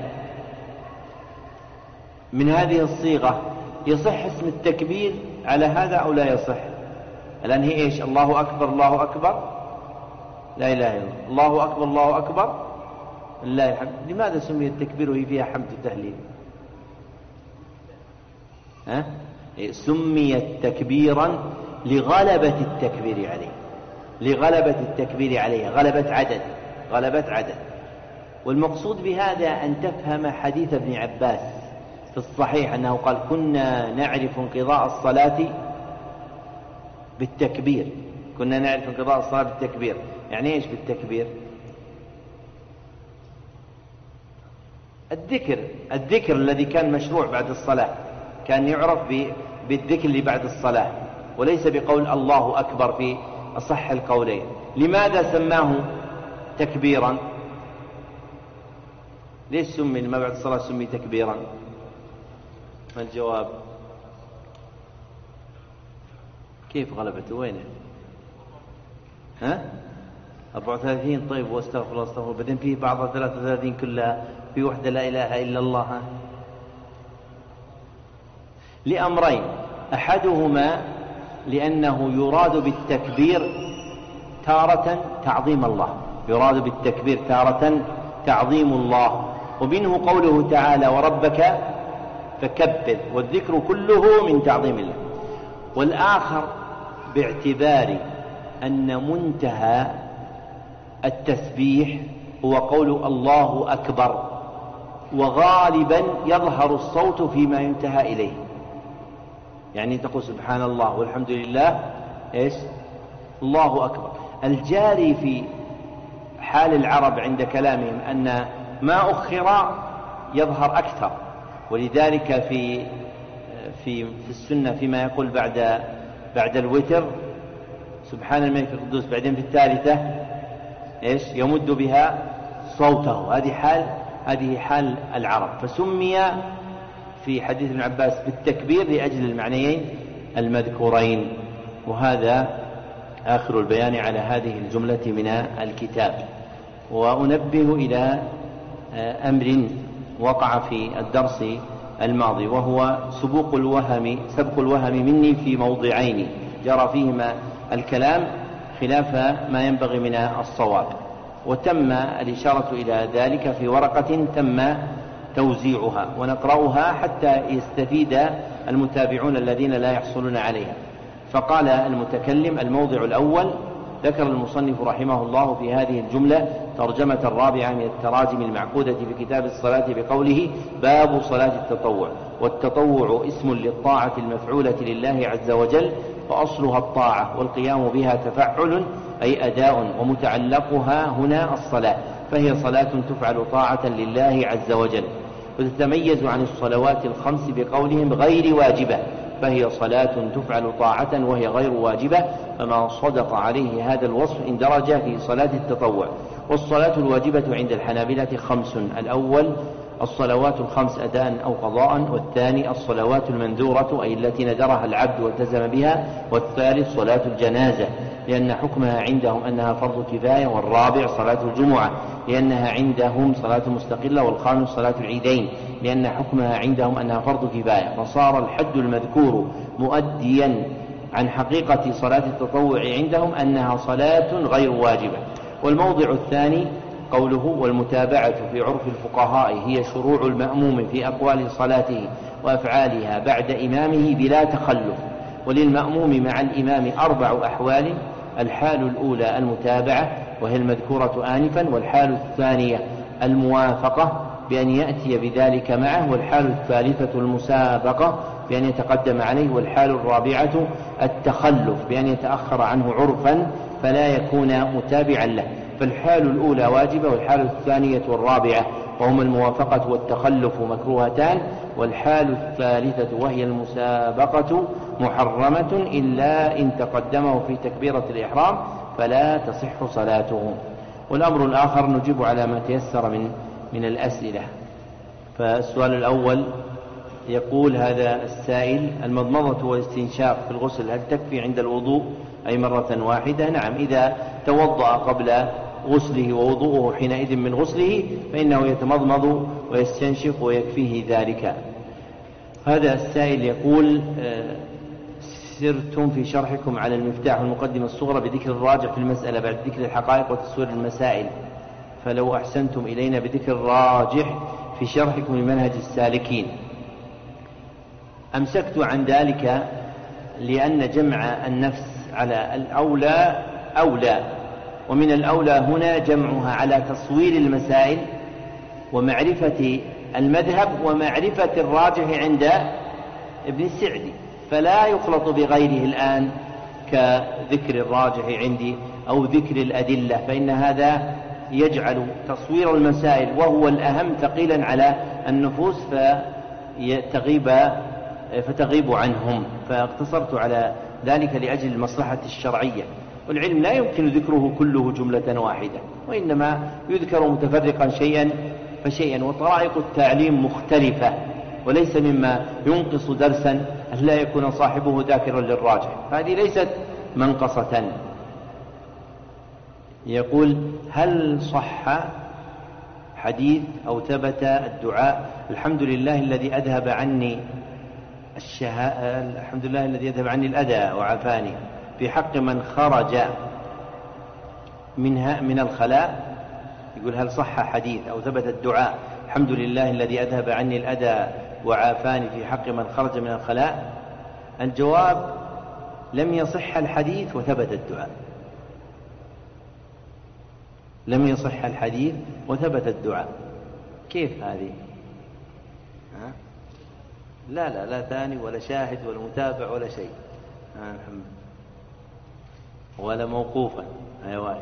من هذه الصيغة يصح اسم التكبير على هذا أو لا يصح؟ الآن هي إيش؟ الله أكبر الله أكبر لا إله إلا الله الله أكبر الله أكبر لله الحمد. لماذا سمي التكبير وهي فيها حمد وتهليل؟ سميت تكبيرا لغلبة التكبير عليه، لغلبة التكبير عليه، غلبة عدد. والمقصود بهذا أن تفهم حديث ابن عباس في الصحيح أنه قال كنا نعرف انقضاء الصلاة بالتكبير. كنا نعرف انقضاء الصلاة بالتكبير. يعني إيش بالتكبير؟ الذكر الذي كان مشروع بعد الصلاة كان يعرف بالذكر اللي بعد الصلاة وليس بقول الله أكبر في أصح القولين. لماذا سماه تكبيرا؟ ليش سمي ما بعد الصلاة سمي تكبيرا؟ ما الجواب؟ كيف غلبته؟ وينه؟ 34. طيب واستغفر الله استغفر بعدين فيه بعضها 33 كلها في وحدة لا إله إلا الله. لأمرين: أحدهما لأنه يراد بالتكبير تارة تعظيم الله، يراد بالتكبير تارة تعظيم الله، ومنه قوله تعالى وربك فكبر، والذكر كله من تعظيم الله. والآخر باعتبار أن منتهى التسبيح هو قول الله أكبر، وغالبا يظهر الصوت فيما ينتهى إليه. يعني تقول سبحان الله والحمد لله إيش؟ الله أكبر. الجاري في حال العرب عند كلامهم أن ما أخر يظهر أكثر، ولذلك في السنة فيما يقول بعد الوتر سبحان الملك القدوس، بعدين في الثالثة إيش؟ يمد بها صوته. هذه حال العرب، فسمي في حديث ابن عباس بالتكبير لأجل المعنيين المذكورين. وهذا آخر البيان على هذه الجملة من الكتاب. وأنبه إلى أمر وقع في الدرس الماضي، وهو سبق الوهم مني في موضعين جرى فيهما الكلام خلاف ما ينبغي من الصواب، وتم الإشارة إلى ذلك في ورقة تم توزيعها ونقرأها حتى يستفيد المتابعون الذين لا يحصلون عليها. فقال المتكلم: الموضع الأول، ذكر المصنف رحمه الله في هذه الجملة ترجمة الرابعة من التراجم المعقودة في كتاب الصلاة بقوله باب صلاة التطوع. والتطوع اسم للطاعة المفعولة لله عز وجل، فأصلها الطاعة والقيام بها تفعل أي أداء، ومتعلقها هنا الصلاة، فهي صلاة تفعل طاعة لله عز وجل. وتتميز عن الصلوات الخمس بقولهم غير واجبة، فهي صلاة تفعل طاعة وهي غير واجبة، فما صدق عليه هذا الوصف اندرج في صلاة التطوع. والصلاة الواجبة عند الحنابلة 5: الأول الصلوات الخمس أداء أو قضاء، والثاني الصلوات المنذورة أي التي نذرها العبد والتزم بها، والثالث صلاة الجنازة لأن حكمها عندهم أنها فرض كفاية، والرابع صلاة الجمعة لأنها عندهم صلاة مستقلة، والخامس صلاة العيدين لأن حكمها عندهم أنها فرض كفاية. فصار الحد المذكور مؤديا عن حقيقة صلاة التطوع عندهم أنها صلاة غير واجبة. والموضع الثاني قوله والمتابعة في عرف الفقهاء هي شروع المأموم في أقوال صلاته وأفعالها بعد إمامه بلا تخلف. وللمأموم مع الإمام 4 أحوال: الحال الأولى المتابعة وهي المذكورة آنفا، والحال الثانية الموافقة بأن يأتي بذلك معه، والحال الثالثة المسابقة بأن يتقدم عليه، والحال الرابعة التخلف بأن يتأخر عنه عرفا فلا يكون متابعا له. فالحال الأولى واجبة، والحال الثانية والرابعة وهما الموافقة والتخلف مكروهتان، والحال الثالثة وهي المسابقة محرمة إلا إن تقدمه في تكبيرة الإحرام فلا تصح صلاته. والأمر الآخر نجيب على ما تيسر من الأسئلة. فالسؤال الأول يقول هذا السائل: المضمضة والاستنشاق في الغسل هل تكفي عند الوضوء أي مرة واحدة؟ نعم، إذا توضأ قبل غسله ووضوءه حينئذ من غسله فإنه يتمضمض ويستنشق ويكفيه ذلك. هذا السائل يقول: سرتم في شرحكم على المفتاح المقدمة الصغرى بذكر الراجح في المسألة بعد ذكر الحقائق وتسوير المسائل، فلو أحسنتم إلينا بذكر الراجح في شرحكم لمنهج السالكين. أمسكت عن ذلك لأن جمع النفس على الأولى أولى، ومن الأولى هنا جمعها على تصوير المسائل ومعرفة المذهب ومعرفة الراجح عند ابن السعدي، فلا يخلط بغيره الآن كذكر الراجح عندي أو ذكر الأدلة، فإن هذا يجعل تصوير المسائل وهو الأهم ثقيلا على النفوس فتغيب عنهم، فاقتصرت على ذلك لأجل المصلحة الشرعية. والعلم لا يمكن ذكره كله جملة واحدة، وإنما يذكر متفرقا شيئا فشيئا، وطرائق التعليم مختلفة، وليس مما ينقص درسا أن لا يكون صاحبه ذاكرا للراجح، هذه ليست منقصة. يقول: هل صح حديث أو ثبت الدعاء الحمد لله الذي أذهب عني الحمد لله الذي أذهب عني الأذى وعافاني في حق من خرج من الخلاء؟ يقول: هل صح حديث أو ثبت الدعاء الحمد لله الذي أذهب عني الأذى وعافاني في حق من خرج من الخلاء؟ الجواب: لم يصح الحديث وثبت الدعاء. لم يصح الحديث وثبت الدعاء. كيف هذه؟ لا ثاني ولا شاهد ولا متابع ولا شيء، ولا موقوفا. أيوة،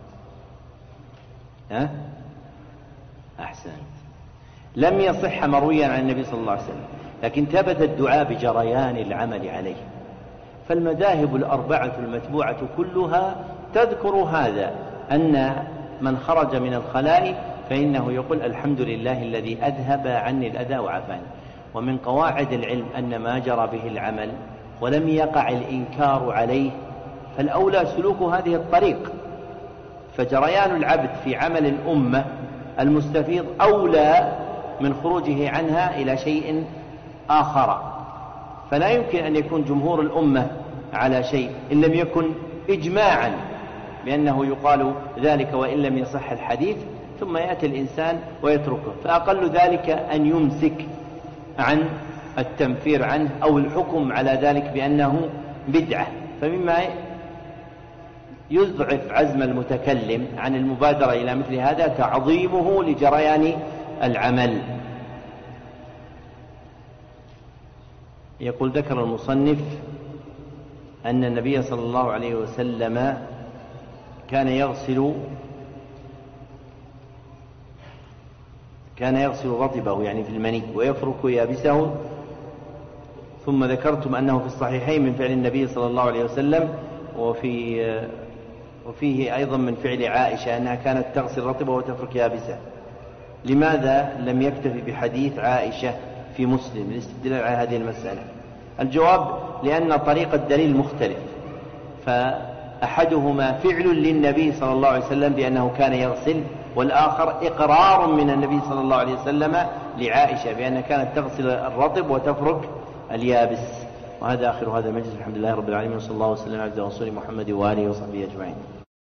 أحسنت. لم يصح مرويا عن النبي صلى الله عليه وسلم، لكن ثبت الدعاء بجريان العمل عليه. فالمذاهب الأربعة المتبوعة كلها تذكر هذا، أن من خرج من الخلاء فإنه يقول الحمد لله الذي أذهب عني الأذى وعافاني. ومن قواعد العلم أن ما جرى به العمل ولم يقع الإنكار عليه فالأولى سلوك هذه الطريق، فجريان العبد في عمل الأمة المستفيض أولى من خروجه عنها إلى شيء آخر. فلا يمكن أن يكون جمهور الأمة على شيء إن لم يكن إجماعا بأنه يقال ذلك وإن لم يصح الحديث، ثم يأتي الإنسان ويتركه، فأقل ذلك أن يمسك عن التنفير عنه أو الحكم على ذلك بأنه بدعة. فمما يضعف عزم المتكلم عن المبادرة إلى مثل هذا تعظيمه لجريان العمل. يقول: ذكر المصنف أن النبي صلى الله عليه وسلم كان يغسل رطبه يعني في المني ويفرك يابسه، ثم ذكرتم أنه في الصحيحين من فعل النبي صلى الله عليه وسلم، وفيه أيضا من فعل عائشة أنها كانت تغسل رطبه وتفرك يابسه. لماذا لم يكتفي بحديث عائشة في مسلم للاستدلال على هذه المسألة؟ الجواب: لأن طريق الدليل مختلف، فأحدهما فعل للنبي صلى الله عليه وسلم بأنه كان يغسل، والآخر إقرار من النبي صلى الله عليه وسلم لعائشة بأنها كانت تغسل الرطب وتفرك اليابس. وهذا آخر هذا المجلس، الحمد لله رب العالمين، وصلى الله وسلم على رسول محمد وآله وصحبه أجمعين.